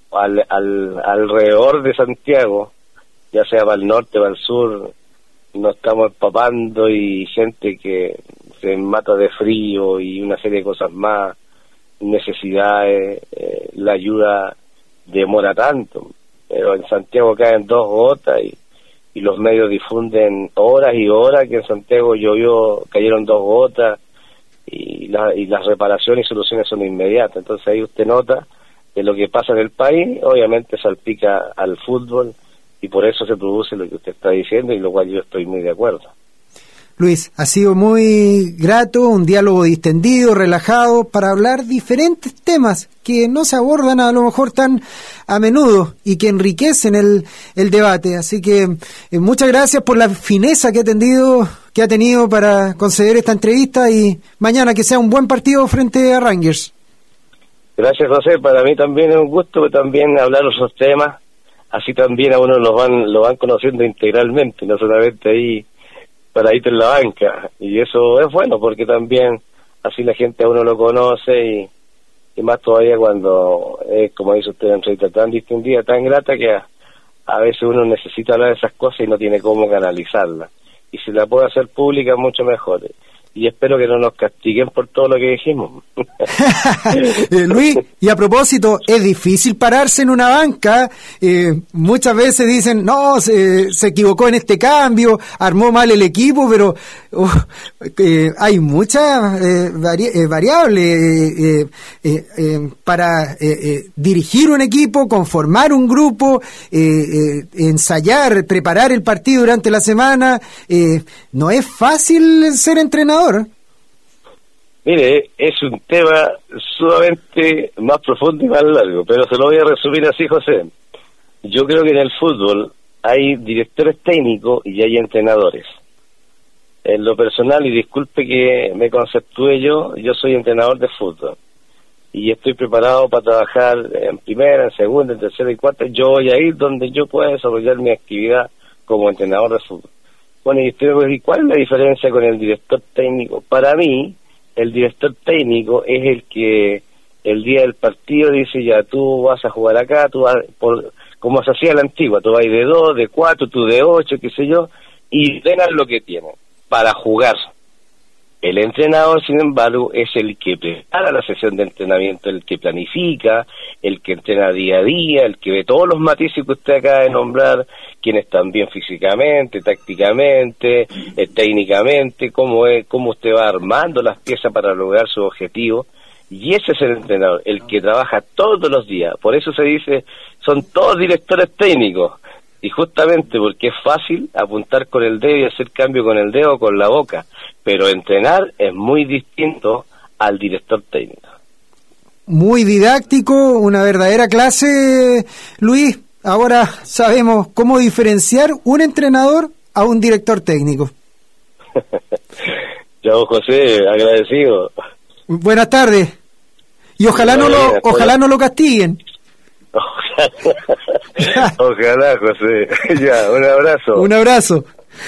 alrededor de Santiago, ya sea para el norte o para el sur, nos estamos empapando y gente que se mata de frío y una serie de cosas más, necesidades, la ayuda demora tanto, pero en Santiago caen 2 gotas y los medios difunden horas y horas que en Santiago cayeron 2 gotas y las reparaciones y soluciones son inmediatas. Entonces ahí usted nota que lo que pasa en el país obviamente salpica al fútbol y por eso se produce lo que usted está diciendo, y lo cual yo estoy muy de acuerdo. Luis, ha sido muy grato, un diálogo distendido, relajado, para hablar diferentes temas que no se abordan a lo mejor tan a menudo y que enriquecen el debate. Así que muchas gracias por la fineza que ha tenido para conceder esta entrevista, y mañana que sea un buen partido frente a Rangers. Gracias, José. Para mí también es un gusto también hablar esos temas, así también a uno lo van conociendo integralmente, no solamente ahí paradito en la banca, y eso es bueno porque también así la gente a uno lo conoce y más todavía cuando es, como dice usted, una entrevista tan distinguida, tan grata, que a veces uno necesita hablar de esas cosas y no tiene cómo canalizarlas, y si la puede hacer pública mucho mejor, y espero que no nos castiguen por todo lo que dijimos. Luis, y a propósito, es difícil pararse en una banca. Muchas veces dicen, no, se equivocó en este cambio, armó mal el equipo, pero hay muchas variables para dirigir un equipo, conformar un grupo, ensayar, preparar el partido durante la semana. No es fácil ser entrenador. Mire, es un tema sumamente más profundo y más largo, pero se lo voy a resumir así, José. Yo creo que en el fútbol hay directores técnicos y hay entrenadores. En lo personal, y disculpe que me conceptúe yo soy entrenador de fútbol y estoy preparado para trabajar en primera, en segunda, en tercera y cuarta. Yo voy a ir donde yo pueda desarrollar mi actividad como entrenador de fútbol. Bueno, y usted me dice, ¿cuál es la diferencia con el director técnico? Para mí, el director técnico es el que el día del partido dice, ya tú vas a jugar acá, como se hacía a la antigua, tú vas de 2, de 4, tú de 8, qué sé yo, y ordenan lo que tienen para jugar. El entrenador, sin embargo, es el que prepara la sesión de entrenamiento, el que planifica, el que entrena día a día, el que ve todos los matices que usted acaba de nombrar, quiénes están bien físicamente, tácticamente, técnicamente, cómo usted va armando las piezas para lograr su objetivo. Y ese es el entrenador, el que trabaja todos los días. Por eso se dice, son todos directores técnicos. Y justamente porque es fácil apuntar con el dedo y hacer cambio con el dedo o con la boca, pero entrenar es muy distinto al director técnico. Muy didáctico, una verdadera clase, Luis. Ahora sabemos cómo diferenciar un entrenador a un director técnico. Chao, José, agradecido. Buenas tardes. Y ojalá no lo castiguen. Ojalá, José. Ya, un abrazo. Un abrazo.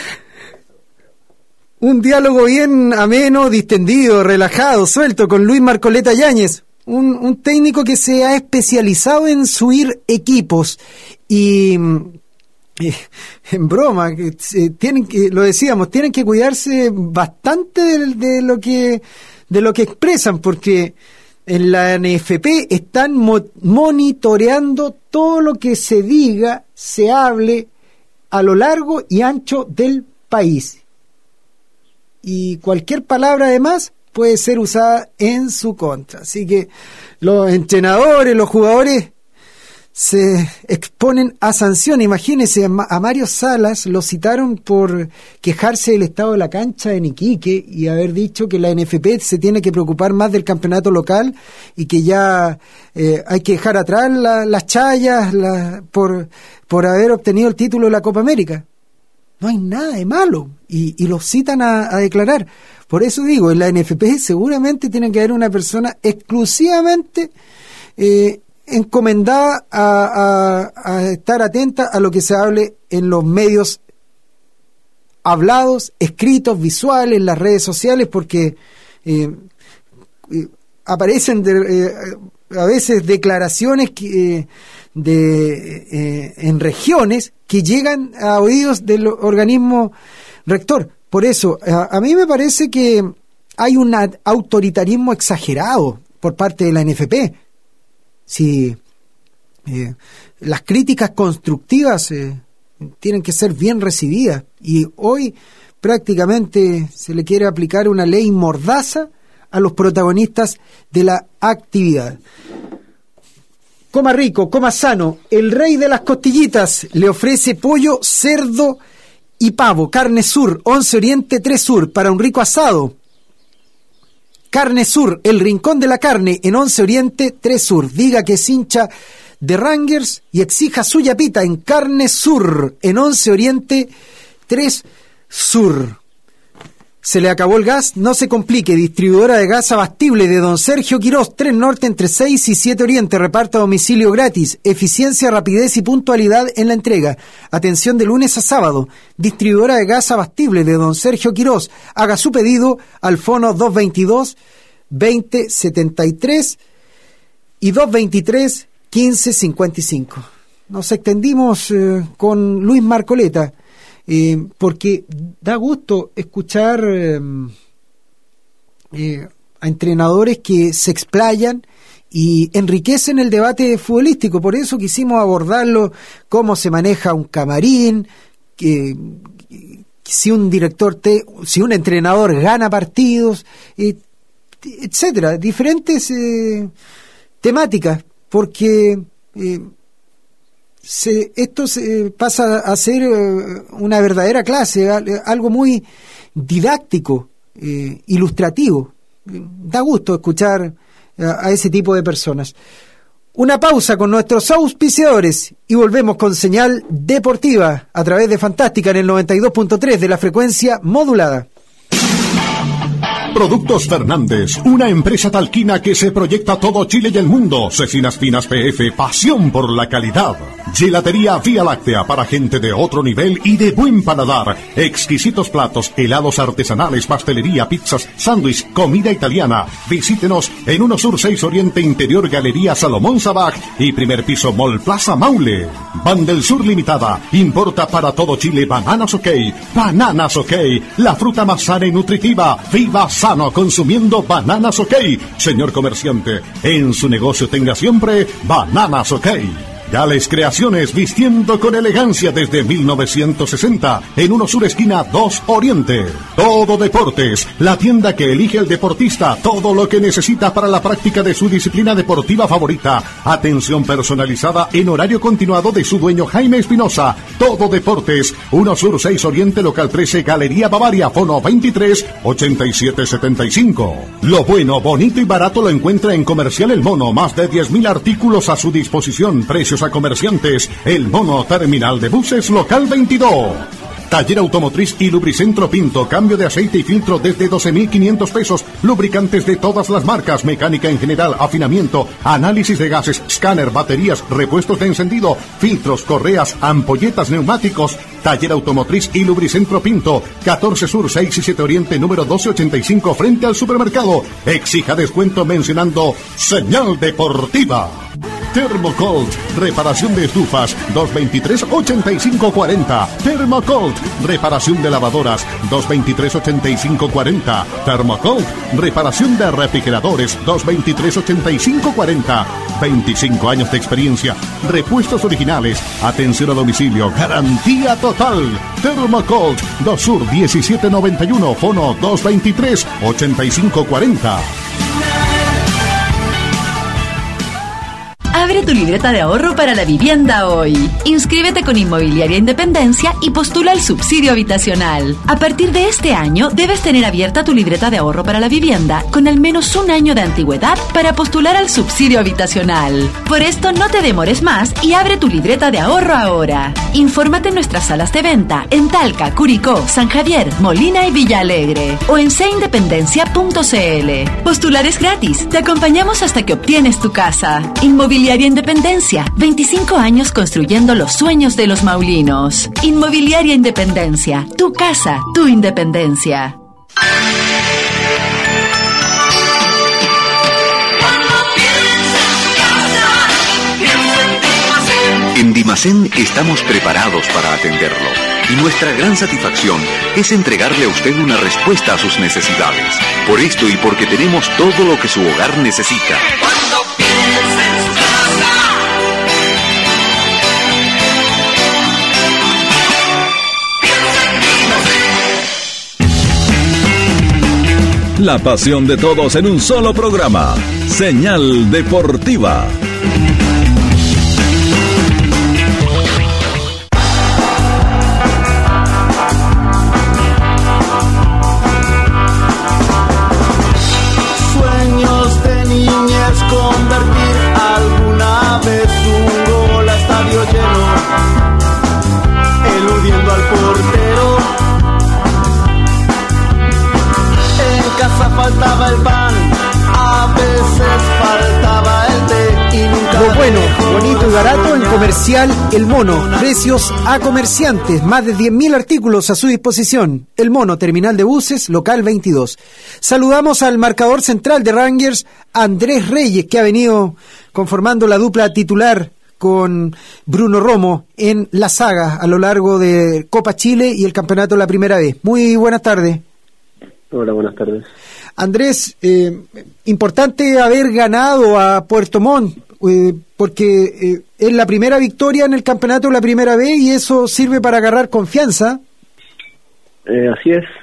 Un diálogo bien ameno, distendido, relajado, suelto con Luis Marcoleta Yáñez, un técnico que se ha especializado en subir equipos y en broma, tienen que, lo decíamos, tienen que cuidarse bastante de lo que expresan, porque en la NFP están monitoreando todo lo que se diga, se hable a lo largo y ancho del país. Y cualquier palabra además puede ser usada en su contra. Así que los entrenadores, los jugadores se exponen a sanción. Imagínense, a Mario Salas lo citaron por quejarse del estado de la cancha en Iquique y haber dicho que la NFP se tiene que preocupar más del campeonato local y que ya hay que dejar atrás las chayas por haber obtenido el título de la Copa América. No hay nada de malo y los citan a declarar. Por eso digo, en la NFP seguramente tiene que haber una persona exclusivamente encomendada a estar atenta a lo que se hable en los medios hablados, escritos, visuales, en las redes sociales, porque aparecen a veces declaraciones en regiones que llegan a oídos del organismo rector. Por eso, a mí me parece que hay un autoritarismo exagerado por parte de la NFP. Si las críticas constructivas tienen que ser bien recibidas, y hoy prácticamente se le quiere aplicar una ley mordaza a los protagonistas de la actividad. Coma rico, coma sano. El rey de las costillitas le ofrece pollo, cerdo y pavo. Carne Sur, 11 Oriente 3 Sur, para un rico asado. Carne Sur, el rincón de la carne, en 11 Oriente 3 Sur. Diga que es hincha de Rangers y exija su yapita en Carne Sur, en 11 Oriente 3 Sur. ¿Se le acabó el gas? No se complique. Distribuidora de gas abastible de Don Sergio Quirós, 3 Norte entre 6 y 7 Oriente. Reparto a domicilio gratis. Eficiencia, rapidez y puntualidad en la entrega. Atención de lunes a sábado. Distribuidora de gas abastible de Don Sergio Quirós. Haga su pedido al fono 222-2073 y 223-1555. Nos extendimos con Luis Marcoleta. Porque da gusto escuchar a entrenadores que se explayan y enriquecen el debate futbolístico. Por eso quisimos abordarlo, cómo se maneja un camarín, si un entrenador gana partidos, etcétera, diferentes temáticas, porque esto pasa a ser una verdadera clase, algo muy didáctico, ilustrativo. Da gusto escuchar a ese tipo de personas. Una pausa con nuestros auspiciadores y volvemos con Señal Deportiva a través de Fantástica en el 92.3 de la frecuencia modulada. Productos Fernández, una empresa talquina que se proyecta a todo Chile y el mundo. Cecinas finas PF, pasión por la calidad. Gelatería Vía Láctea para gente de otro nivel y de buen paladar. Exquisitos platos, helados artesanales, pastelería, pizzas, sándwich, comida italiana. Visítenos en 1 Sur 6 Oriente Interior Galería Salomón Sabaj y primer piso Mall Plaza Maule. Ban del Sur Limitada. Importa para todo Chile Bananas OK. Bananas OK. La fruta más sana y nutritiva. Viva sano consumiendo Bananas OK. Señor comerciante, en su negocio tenga siempre Bananas OK. Gales Creaciones, vistiendo con elegancia desde 1960, en 1 Sur esquina 2 Oriente. Todo Deportes, la tienda que elige el deportista, todo lo que necesita para la práctica de su disciplina deportiva favorita. Atención personalizada en horario continuado de su dueño Jaime Espinosa. Todo Deportes, 1 Sur 6 Oriente, local 13, Galería Bavaria, fono 23 87 75. Lo bueno, bonito y barato lo encuentra en Comercial El Mono, más de 10.000 artículos a su disposición, precios a comerciantes. El Mono, terminal de buses, local 22. Taller Automotriz y Lubricentro Pinto, cambio de aceite y filtro desde 12.500 pesos, lubricantes de todas las marcas, mecánica en general, afinamiento, análisis de gases, escáner, baterías, repuestos de encendido, filtros, correas, ampolletas, neumáticos. Taller Automotriz y Lubricentro Pinto, 14 Sur 6 y 7 Oriente, número 1285, frente al supermercado. Exija descuento mencionando Señal Deportiva. Thermocold, reparación de estufas, 223-8540. Thermocold, reparación de lavadoras, 223-8540. Thermocold, reparación de refrigeradores, 223-8540. 25 años de experiencia, repuestos originales, atención a domicilio, garantía total. Thermocold, 2 Sur 1791, fono 223-8540. Abre tu libreta de ahorro para la vivienda hoy. Inscríbete con Inmobiliaria Independencia y postula el subsidio habitacional. A partir de este año, debes tener abierta tu libreta de ahorro para la vivienda con al menos un año de antigüedad para postular al subsidio habitacional. Por esto, no te demores más y abre tu libreta de ahorro ahora. Infórmate en nuestras salas de venta en Talca, Curicó, San Javier, Molina y Villa Alegre o en seindependencia.cl. Postular es gratis. Te acompañamos hasta que obtienes tu casa. Inmobiliaria Independencia, 25 años construyendo los sueños de los maulinos. Inmobiliaria Independencia, tu casa, tu independencia. En Dimacén estamos preparados para atenderlo y nuestra gran satisfacción es entregarle a usted una respuesta a sus necesidades. Por esto y porque tenemos todo lo que su hogar necesita. Cuando piensa en su casa, La pasión de todos en un solo programa. Señal Deportiva. Sueños de niñez, convertir alguna vez un gol a estadio lleno, eludiendo al portero. En casa faltaba el pan, a veces faltaba el té y nunca. Lo bueno, bonito y barato en Comercial El Mono. Precios a comerciantes, más de 10.000 artículos a su disposición. El Mono, terminal de buses, local 22. Saludamos al marcador central de Rangers, Andrés Reyes, que ha venido conformando la dupla titular con Bruno Romo en la saga a lo largo de Copa Chile y el campeonato de la primera vez. Muy buenas tardes. Hola, buenas tardes. Andrés, importante haber ganado a Puerto Montt, porque es la primera victoria en el campeonato de la primera vez y eso sirve para agarrar confianza. Así es.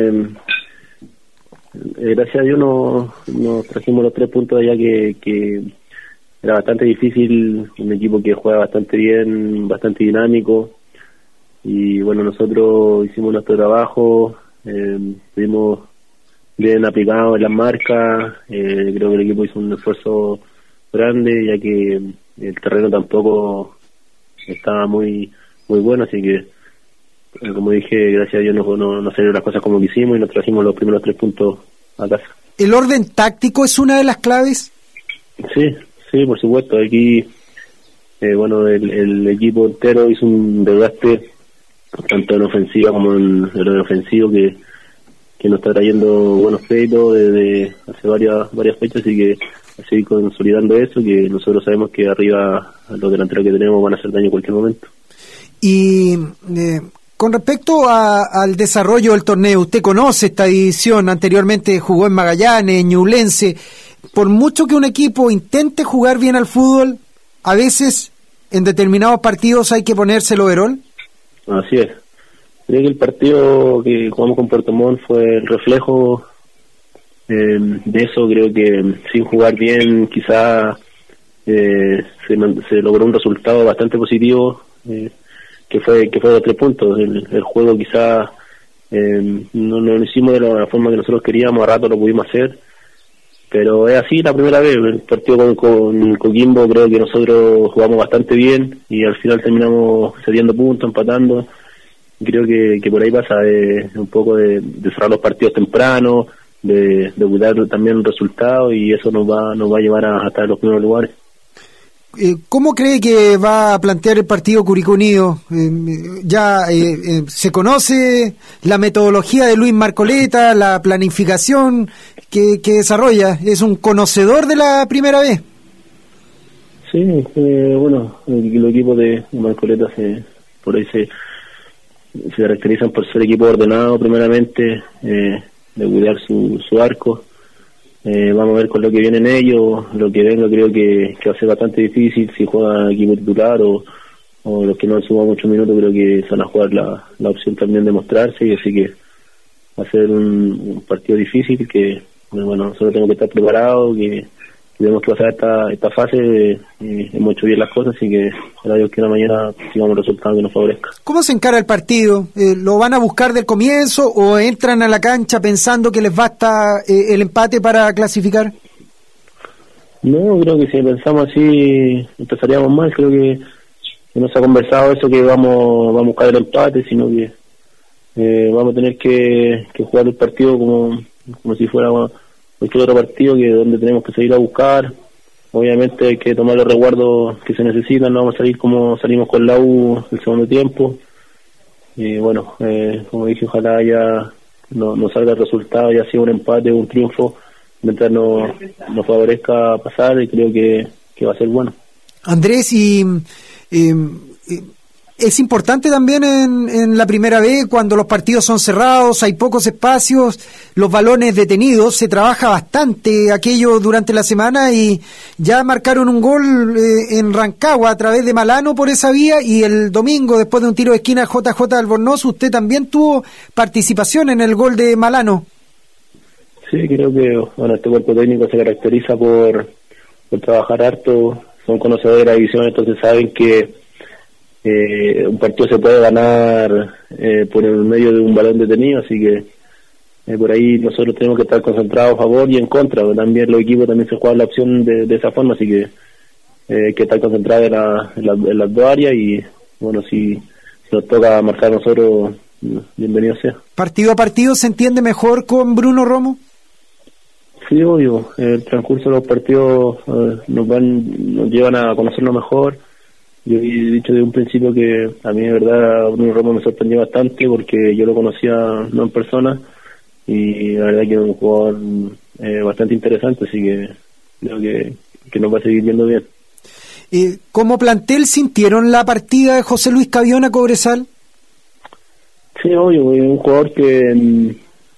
Gracias a Dios nos trajimos los 3 puntos allá que era bastante difícil, un equipo que juega bastante bien, bastante dinámico, y bueno, nosotros hicimos nuestro trabajo, estuvimos bien aplicados en las marcas. Creo que el equipo hizo un esfuerzo grande, ya que el terreno tampoco estaba muy bueno, así que como dije, gracias a Dios no salieron las cosas como quisimos y nos trajimos los primeros 3 puntos a casa. ¿El orden táctico es una de las claves? Sí, por supuesto. Aquí bueno, el equipo entero hizo un desgaste tanto en ofensiva como en el ofensivo que nos está trayendo buenos créditos desde hace varias fechas, y que a seguir consolidando eso, que nosotros sabemos que arriba los delanteros que tenemos van a hacer daño en cualquier momento. Y con respecto al desarrollo del torneo, usted conoce esta división, anteriormente jugó en Magallanes, en Ñublense. Por mucho que un equipo intente jugar bien al fútbol, a veces en determinados partidos hay que ponerse el overol. Así es. Creo que el partido que jugamos con Puerto Montt fue el reflejo de eso. Creo que sin jugar bien quizá se logró un resultado bastante positivo, que fue los 3 puntos. El juego quizá no lo hicimos de la forma que nosotros queríamos, a rato lo pudimos hacer, pero es así la primera vez. El partido con Coquimbo creo que nosotros jugamos bastante bien y al final terminamos cediendo puntos, empatando. Creo que por ahí pasa un poco de cerrar los partidos temprano, de cuidar también el resultado, y eso nos va a llevar a estar en los primeros lugares. ¿Cómo cree que va a plantear el partido Curicó Unido? Ya se conoce la metodología de Luis Marcoleta, la planificación que desarrolla. ¿Es un conocedor de la primera vez? Sí, bueno, el equipo de Marcoleta por ahí se caracterizan por ser equipo ordenado primeramente, de cuidar su arco. Vamos a ver con lo que vienen ellos. Lo que venga creo que va a ser bastante difícil si juega equipo titular o los que no han sumado muchos minutos. Creo que se van a jugar la opción también de mostrarse, y así que va a ser un partido difícil, que bueno, nosotros tenemos que estar preparados, que tenemos que pasar esta fase. Hemos hecho bien las cosas, así que ojalá Dios quiera mañana sigamos el resultado que nos favorezca. ¿Cómo se encara el partido? ¿Lo van a buscar del comienzo o entran a la cancha pensando que les basta el empate para clasificar? No, creo que si pensamos así empezaríamos mal. Creo que no se ha conversado eso, que vamos a buscar el empate, sino que vamos a tener que jugar el partido como si fuera cualquier otro partido, que donde tenemos que seguir a buscar. Obviamente hay que tomar los resguardos que se necesitan. No vamos a salir como salimos con la U el segundo tiempo, y bueno, como dije, ojalá ya no salga el resultado, ya sea un empate o un triunfo, mientras nos favorezca pasar, y creo que va a ser bueno. Andrés, y es importante también en la primera vez, cuando los partidos son cerrados, hay pocos espacios, los balones detenidos, se trabaja bastante aquello durante la semana, y ya marcaron un gol en Rancagua a través de Malano por esa vía, y el domingo, después de un tiro de esquina JJ Albornoz, usted también tuvo participación en el gol de Malano. Sí, creo que bueno, este cuerpo técnico se caracteriza por trabajar harto, son conocedores de la división, entonces saben que un partido se puede ganar por el medio de un balón detenido, así que por ahí nosotros tenemos que estar concentrados a favor y en contra. También los equipos también se juegan la opción de esa forma, así que hay que estar concentrados en las dos áreas, y bueno, si nos toca marcar a nosotros, bienvenido sea. ¿Partido a partido se entiende mejor con Bruno Romo? Sí, obvio, el transcurso de los partidos nos llevan a conocerlo mejor. Yo he dicho desde un principio que a mí de verdad Bruno Romo me sorprendió bastante, porque yo lo conocía no en persona, y la verdad que es un jugador bastante interesante, así que creo que nos va a seguir viendo bien. ¿Cómo plantel sintieron la partida de José Luis Cabión a Cobresal? Sí, obvio, es un jugador que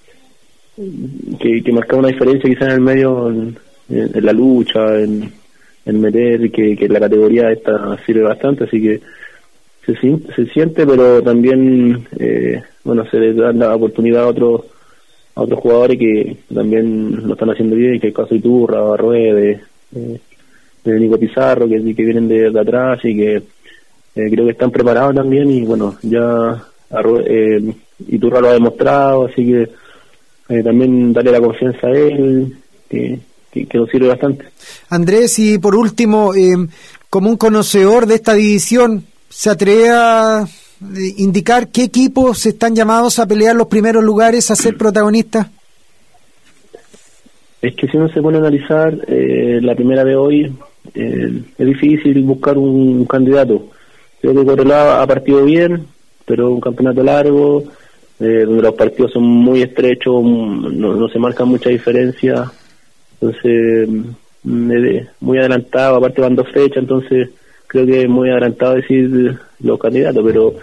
marcaba una diferencia quizás en el medio, en la lucha, en meter, que la categoría esta sirve bastante, así que se siente, pero también bueno, se les da la oportunidad a otros jugadores que también lo están haciendo bien, que el caso de Iturra, Barrué, de Nico Pizarro, que vienen de atrás, y que creo que están preparados también, y bueno, ya Iturra lo ha demostrado, así que también darle la confianza a él, que nos sirve bastante. Andrés, y por último, como un conocedor de esta división, ¿se atreve a indicar qué equipos están llamados a pelear los primeros lugares, a ser protagonistas? Es que si uno se pone a analizar la primera vez hoy, es difícil buscar un candidato. Creo que Cobreloa ha partido bien, pero un campeonato largo, donde los partidos son muy estrechos, no se marca mucha diferencia, entonces muy adelantado, aparte van 2 fechas, entonces creo que es muy adelantado decir los candidatos, pero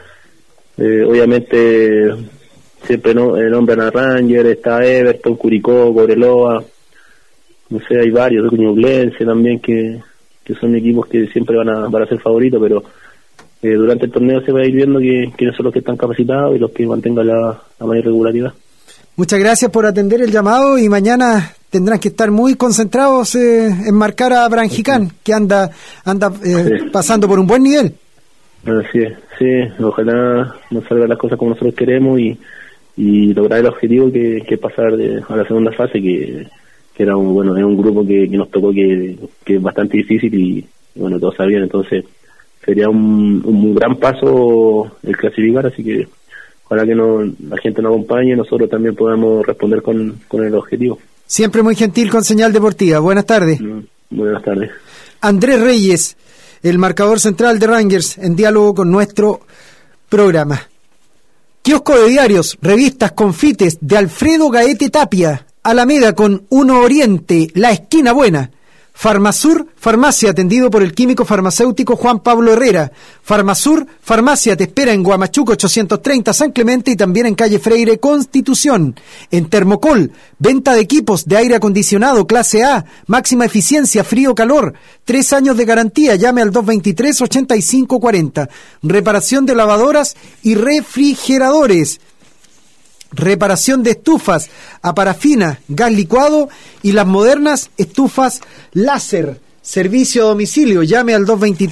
obviamente siempre nombran a Ranger, está Everton, Curicó, Cobreloa, no sé, hay varios, Ñublense también, que son equipos que siempre van a ser favoritos, pero durante el torneo se va a ir viendo quiénes son los que están capacitados y los que mantengan la mayor regularidad. Muchas gracias por atender el llamado, y mañana tendrán que estar muy concentrados en marcar a Branjicán, que anda pasando por un buen nivel. Así es, sí, ojalá nos salgan las cosas como nosotros queremos y lograr el objetivo que es pasar a la segunda fase, que era es un grupo que nos tocó que es bastante difícil y bueno, todos sabían, entonces sería un gran paso el clasificar, así que ojalá que la gente nos acompañe y nosotros también podamos responder con el objetivo. Siempre muy gentil con Señal Deportiva. Buenas tardes. Buenas tardes. Andrés Reyes, el marcador central de Rangers, en diálogo con nuestro programa. Kiosco de diarios, revistas, confites de Alfredo Gaete Tapia, Alameda con 1 Oriente, la esquina buena. Farmasur, farmacia, atendido por el químico farmacéutico Juan Pablo Herrera. Farmasur, farmacia, te espera en Guamachuco 830 San Clemente y también en calle Freire Constitución. En Termocol, venta de equipos de aire acondicionado clase A, máxima eficiencia, frío-calor, 3 años de garantía, llame al 223-8540. Reparación de lavadoras y refrigeradores. Reparación de estufas a parafina, gas licuado y las modernas estufas láser. Servicio a domicilio, llame al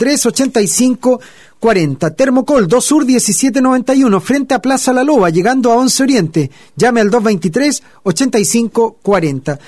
223-8540. Termocol, 2 Sur 1791, frente a Plaza La Loba, llegando a 11 Oriente. Llame al 223-8540.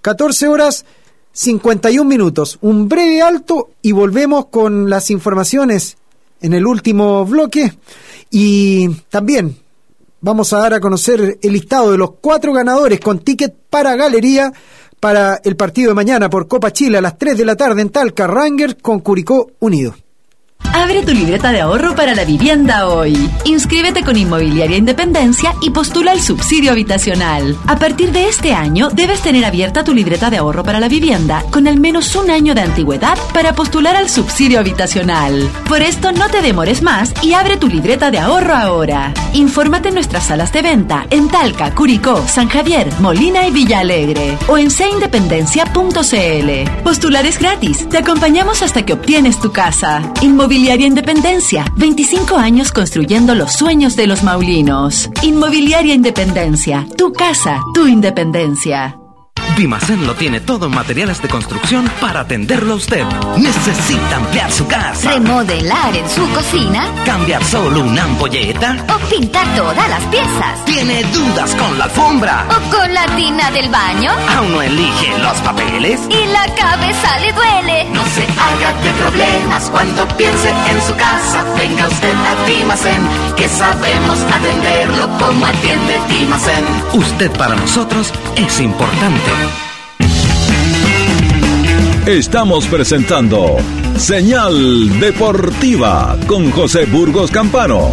14:51. Un breve alto y volvemos con las informaciones en el último bloque. Y también vamos a dar a conocer el listado de los 4 ganadores con ticket para galería para el partido de mañana por Copa Chile a las 3 de la tarde en Talca, Rangers con Curicó Unido. Abre tu libreta de ahorro para la vivienda hoy. Inscríbete con Inmobiliaria Independencia y postula el subsidio habitacional. A partir de este año, debes tener abierta tu libreta de ahorro para la vivienda con al menos 1 año de antigüedad para postular al subsidio habitacional. Por esto, no te demores más y abre tu libreta de ahorro ahora. Infórmate en nuestras salas de venta en Talca, Curicó, San Javier, Molina y Villa Alegre o en seindependencia.cl. Postular es gratis. Te acompañamos hasta que obtienes tu casa. Inmobiliaria Independencia, 25 años construyendo los sueños de los maulinos. Inmobiliaria Independencia, tu casa, tu independencia. Dimacén lo tiene todo en materiales de construcción para atenderlo a usted. ¿Necesita ampliar su casa? ¿Remodelar en su cocina? ¿Cambiar solo una ampolleta? ¿O pintar todas las piezas? ¿Tiene dudas con la alfombra? ¿O con la tina del baño? ¿Aún no elige los papeles? ¿Y la cabeza le duele? No se haga de problemas cuando piense en su casa. Venga usted a Dimacén, que sabemos atenderlo como atiende Dimacén. Usted para nosotros es importante. Estamos presentando Señal Deportiva con José Burgos Campano.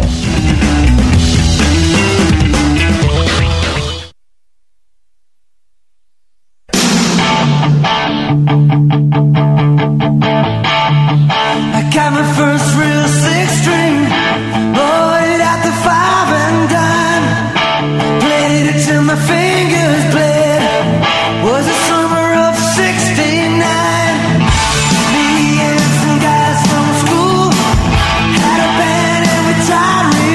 Try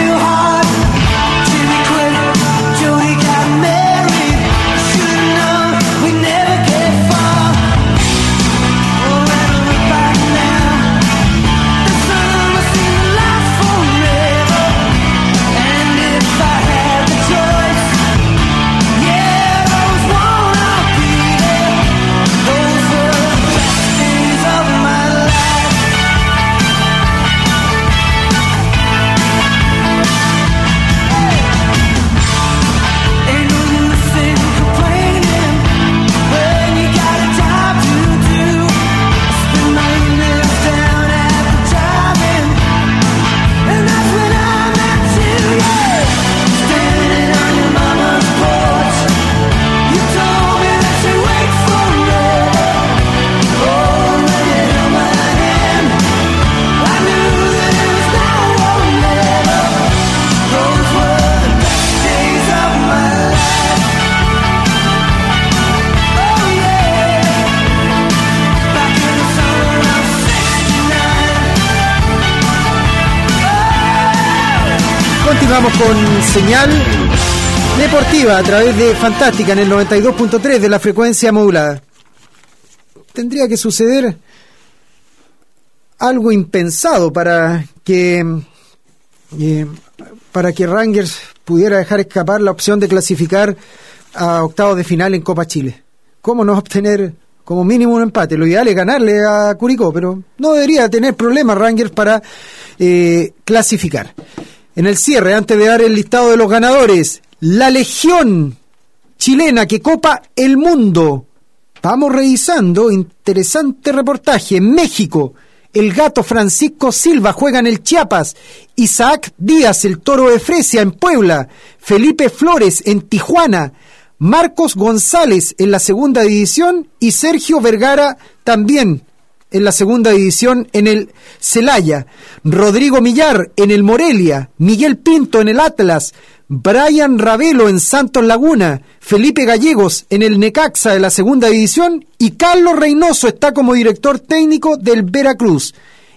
Continuamos con Señal Deportiva a través de Fantástica en el 92.3 de la frecuencia modulada. Tendría que suceder algo impensado para que Rangers pudiera dejar escapar la opción de clasificar a octavos de final en Copa Chile. ¿Cómo no obtener como mínimo un empate? Lo ideal es ganarle a Curicó, pero no debería tener problemas Rangers para clasificar. En el cierre, antes de dar el listado de los ganadores, la Legión chilena que copa el mundo. Vamos revisando, interesante reportaje. En México, el Gato Francisco Silva juega en el Chiapas, Isaac Díaz, el Toro de Fresia en Puebla, Felipe Flores en Tijuana, Marcos González en la segunda división y Sergio Vergara también en la segunda división en el Celaya, Rodrigo Millar en el Morelia, Miguel Pinto en el Atlas, Brian Ravelo en Santos Laguna, Felipe Gallegos en el Necaxa de la segunda división y Carlos Reynoso está como director técnico del Veracruz.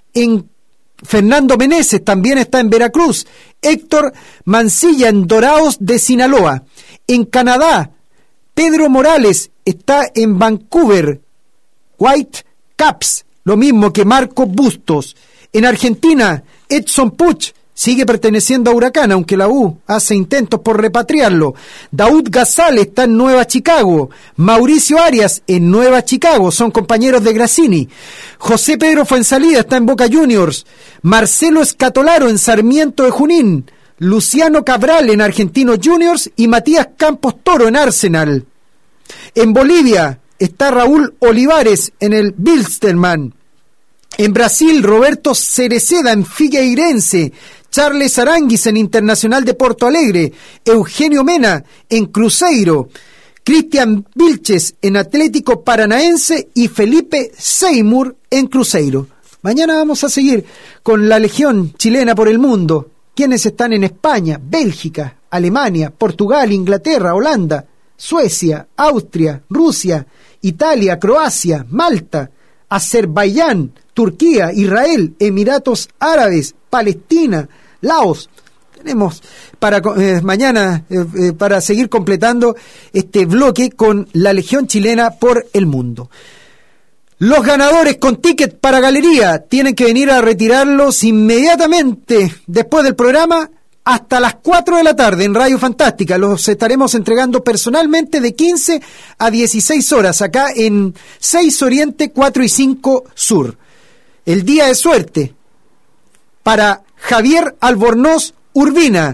Fernando Meneses también está en Veracruz, Héctor Mancilla en Dorados de Sinaloa. En Canadá, Pedro Morales está en Vancouver Whitecaps, lo mismo que Marco Bustos. En Argentina, Edson Puch sigue perteneciendo a Huracán, aunque la U hace intentos por repatriarlo. Daud Gazal está en Nueva Chicago. Mauricio Arias en Nueva Chicago, son compañeros de Grassini. José Pedro Fuenzalida está en Boca Juniors. Marcelo Escatolaro en Sarmiento de Junín. Luciano Cabral en Argentinos Juniors y Matías Campos Toro en Arsenal. En Bolivia está Raúl Olivares en el Wilstermann. En Brasil, Roberto Cereceda en Figueirense, Charles Aranguis en Internacional de Porto Alegre, Eugenio Mena en Cruzeiro, Cristian Vilches en Atlético Paranaense y Felipe Seymour en Cruzeiro. Mañana vamos a seguir con la Legión chilena por el mundo. Quienes están en España, Bélgica, Alemania, Portugal, Inglaterra, Holanda, Suecia, Austria, Rusia, Italia, Croacia, Malta, Azerbaiyán, Turquía, Israel, Emiratos Árabes, Palestina, Laos. Tenemos para mañana para seguir completando este bloque con la Legión chilena por el mundo. Los ganadores con ticket para galería tienen que venir a retirarlos inmediatamente después del programa hasta las 4 de la tarde en Radio Fantástica. Los estaremos entregando personalmente de 15 a 16 horas acá en 6 Oriente, 4 y 5 Sur. El día de suerte para Javier Albornoz Urbina,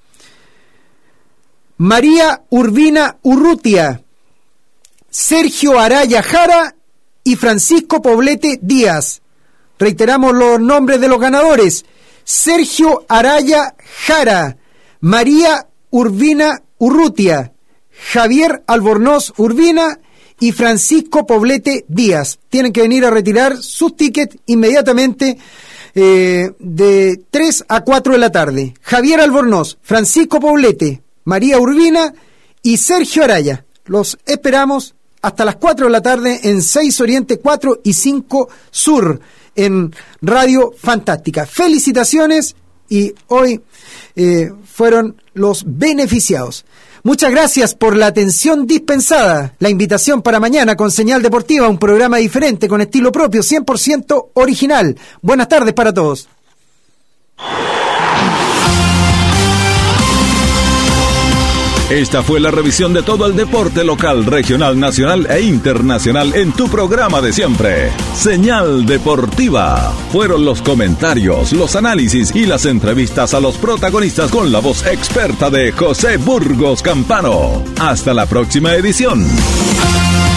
María Urbina Urrutia, Sergio Araya Jara y Francisco Poblete Díaz. Reiteramos los nombres de los ganadores: Sergio Araya Jara, María Urbina Urrutia, Javier Albornoz Urbina y Francisco Poblete Díaz. Tienen que venir a retirar sus tickets inmediatamente de 3 a 4 de la tarde. Javier Albornoz, Francisco Poblete, María Urbina y Sergio Araya. Los esperamos hasta las 4 de la tarde en 6 Oriente, 4 y 5 Sur en Radio Fantástica. Felicitaciones y hoy fueron los beneficiados. Muchas gracias por la atención dispensada. La invitación para mañana con Señal Deportiva, un programa diferente con estilo propio, 100% original. Buenas tardes para todos. Esta fue la revisión de todo el deporte local, regional, nacional e internacional en tu programa de siempre, Señal Deportiva. Fueron los comentarios, los análisis y las entrevistas a los protagonistas con la voz experta de José Burgos Campano. Hasta la próxima edición.